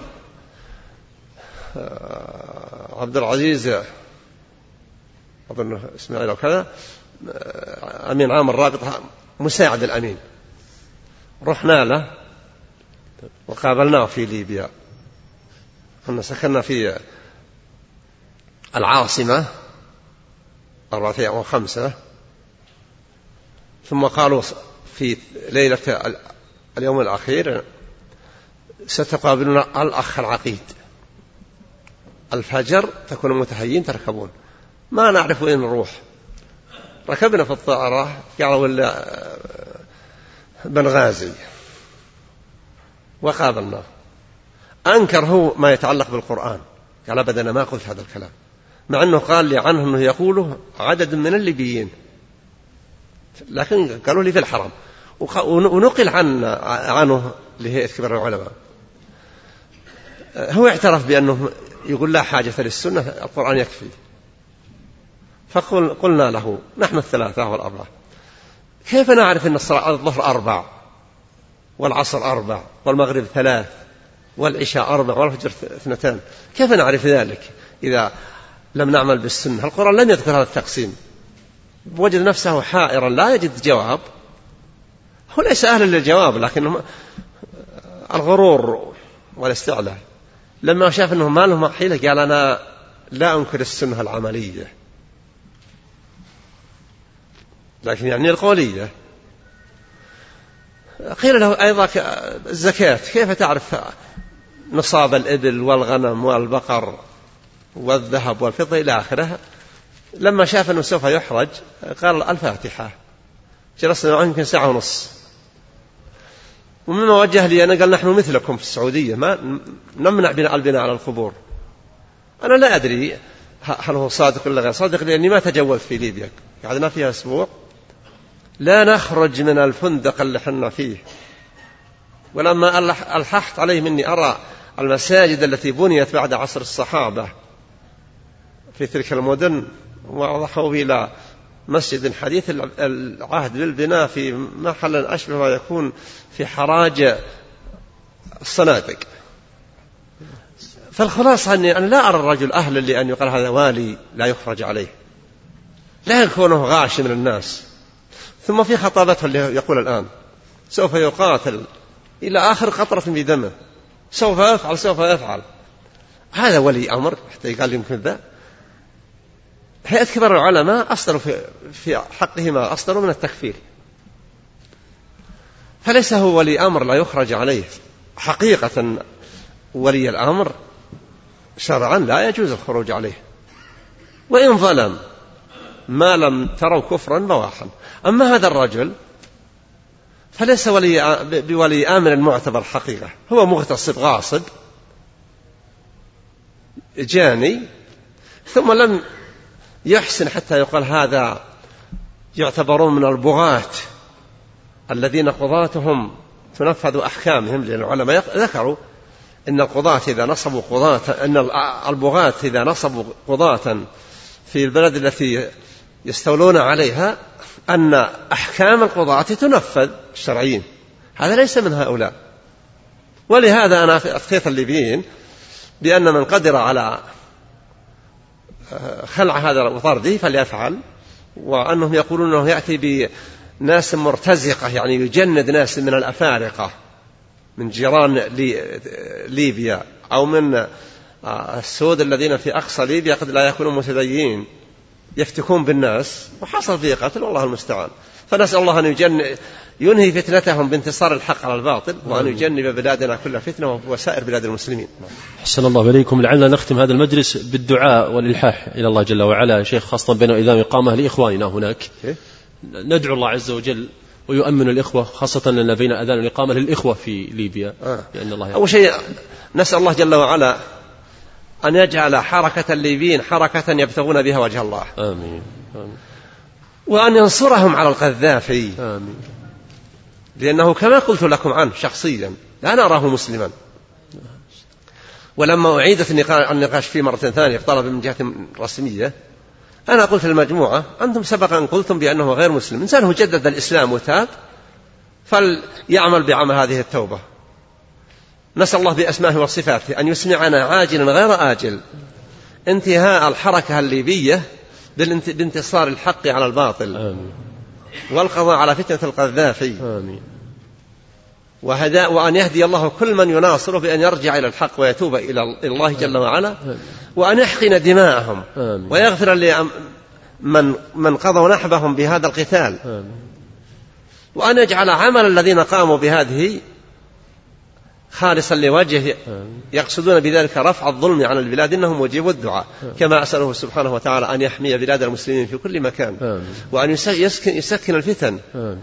عبد العزيز أظن اسماعيل أو كذا أمين عام الرابطة مساعد الأمين، رحنا له وقابلناه في ليبيا. كنا سكننا في العاصمة أربعة أيام وخمسة، ثم قالوا في ليلة اليوم الأخير ستقابلنا الأخ العقيد، الفجر تكونوا متهيئين تركبون. ما نعرف وين نروح، ركبنا في الطائرة قالوا ولا بنغازي وقابلنا. أنكر هو ما يتعلق بالقرآن، قال أبدا أنا ما قلت هذا الكلام، مع أنه قال لي عنه أنه يقوله عدد من الليبيين، لكن قالوا لي في الحرم، ونقل عن عنه لهيئة كبار العلماء. هو اعترف بأنه يقول لا حاجة للسنة، القرآن يكفي. فقلنا له نحن الثلاثة والأربعة كيف نعرف أن الظهر أربع والعصر أربع والمغرب ثلاث والعشاء أربع والفجر اثنتان؟ كيف نعرف ذلك إذا لم نعمل بالسنة؟ القرآن لم يذكر هذا التقسيم. وجد نفسه حائرا لا يجد جواب. هو ليس أهلا للجواب، لكن الغرور والاستعلاء. لما شاف أنه ما له حيلة قال أنا لا أنكر السنة العملية، لكن يعني القولية. قيل له أيضا الزكاة كيف تعرف نصاب الإبل والغنم والبقر والذهب والفضة إلى آخره؟ لما شاف أنه سوف يحرج قال الفاتحة. جلسنا معه يمكن ساعة ونص، ومما وجه لي أنا قال نحن مثلكم في السعودية ما نمنع بناء البناء على القبور. أنا لا أدري هل هو صادق ولا غير صادق، لأني ما تجولت في ليبيا، قعدنا فيها أسبوع لا نخرج من الفندق اللي حنا فيه. ولما ألححت عليه مني أرى المساجد التي بنيت بعد عصر الصحابة في تلك المدن ووضحوا إلى مسجد حديث العهد بالبناء في محل أشبه ما يكون في حراج الصنادق. فالخلاصة أني أنا لا أرى الرجل أهلا لأن يقال هذا والي لا يخرج عليه، لا يكونه غاش من الناس. ثم في خطابته اللي يقول الآن سوف يقاتل إلى آخر قطرة في دمه، سوف يفعل سوف يفعل. هذا ولي أمر حتى يقال يمكن ذا. هيئة كبار العلماء أصدروا في, في حقه ما أصدروا من التكفير، فليس هو ولي أمر لا يخرج عليه. حقيقة ولي الأمر شرعا لا يجوز الخروج عليه، وإن ظلم ما لم تروا كفرا بواحا. أما هذا الرجل فليس ولي بولي أمر المعتبر حقيقة، هو مغتصب غاصب جاني، ثم لم يحسن حتى يقال هذا يعتبرون من البغاة الذين قضاتهم تنفذ أحكامهم، لأن العلماء ذكروا إن القضاة إذا نصبوا قضاة أن البغاة إذا نصبوا قضاة في البلد التي يستولون عليها أن أحكام القضاة تنفذ الشرعيين. هذا ليس من هؤلاء. ولهذا أنا أفتيت الليبيين بأن من قدر على خلع هذا وطرده فليفعل، وأنهم يقولون أنه يأتي بناس مرتزقة، يعني يجند ناس من الأفارقة من جيران لي ليبيا أو من السود الذين في أقصى ليبيا قد لا يكونوا متدينين، يفتكون بالناس وحصل فيه قتل، والله المستعان. فنسأل الله أن يجن ينهي فتنتهم بانتصار الحق على الباطل، وأن يجنب بلادنا كل فتنة وسائر بلاد المسلمين. حسن الله إليكم. لعلنا نختم هذا المجلس بالدعاء والإلحاح إلى الله جل وعلا. شيخ، خاصة بين إذا إقامة لإخواننا هناك، ندعو الله عز وجل ويؤمن الإخوة، خاصة أن بين أذان الإقامة للإخوة في ليبيا. آه. لأن الله أول شيء نسأل الله جل وعلا أن يجعل حركة الليبيين حركة يبتغون بها وجه الله. آمين. آمين. وأن ينصرهم على القذافي. آمين. لأنه كما قلت لكم عنه شخصيا لا نراه مسلما، ولما أعيدت النقاش فيه مرة ثانية طلب من جهة رسمية، أنا قلت للمجموعة أنتم سبق أن قلتم بأنه غير مسلم، إنسان هو جدد الإسلام وتاب فليعمل بعمل هذه التوبة. نسأل الله بأسمائه وصفاته أن يسمعنا عاجلا غير آجل انتهاء الحركة الليبية بانتصار الحق على الباطل. آمين. والقضاء على فتنة القذافي. آمين. وهداء، وأن يهدي الله كل من يناصره بأن يرجع إلى الحق ويتوب إلى الله جل وعلا. آمين. وأن يحقن دماءهم. آمين. ويغفر لمن من قضوا نحبهم بهذا القتال. آمين. وأن يجعل عمل الذين قاموا بهذه خالصا لوجهه، يقصدون بذلك رفع الظلم عن البلاد، إنهم مجيبوا الدعاء. كما أسأله سبحانه وتعالى أن يحمي بلاد المسلمين في كل مكان. آمين. وأن يسكن, يسكن الفتن. آمين.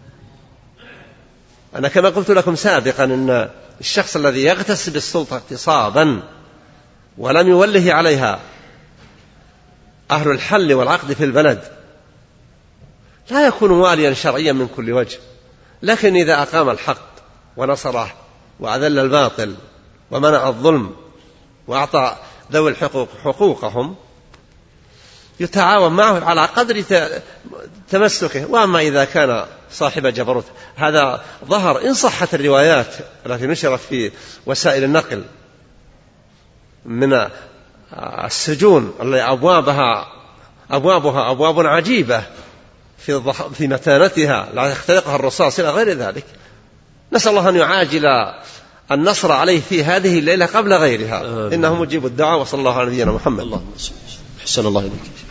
أنا كما قلت لكم سابقا أن الشخص الذي يغتسب السلطة اغتصابا ولم يوله عليها أهل الحل والعقد في البلد لا يكون واليا شرعيا من كل وجه، لكن إذا أقام الحق ونصره وأذل الباطل ومنع الظلم وأعطى ذوي الحقوق حقوقهم يتعاون معه على قدر تمسكه. وأما إذا كان صاحب جبروت، هذا ظهر إن صحت الروايات التي نشرت في وسائل النقل من السجون التي أبوابها أبوابها أبواب عجيبة في في متانتها لا يخترقها الرصاص إلى غير ذلك. نسأل الله أن يعاجل النصر عليه في هذه الليلة قبل غيرها. إنه مجيب الدعاء. وصلى الله على نبينا محمد. الله حسن الله إليك.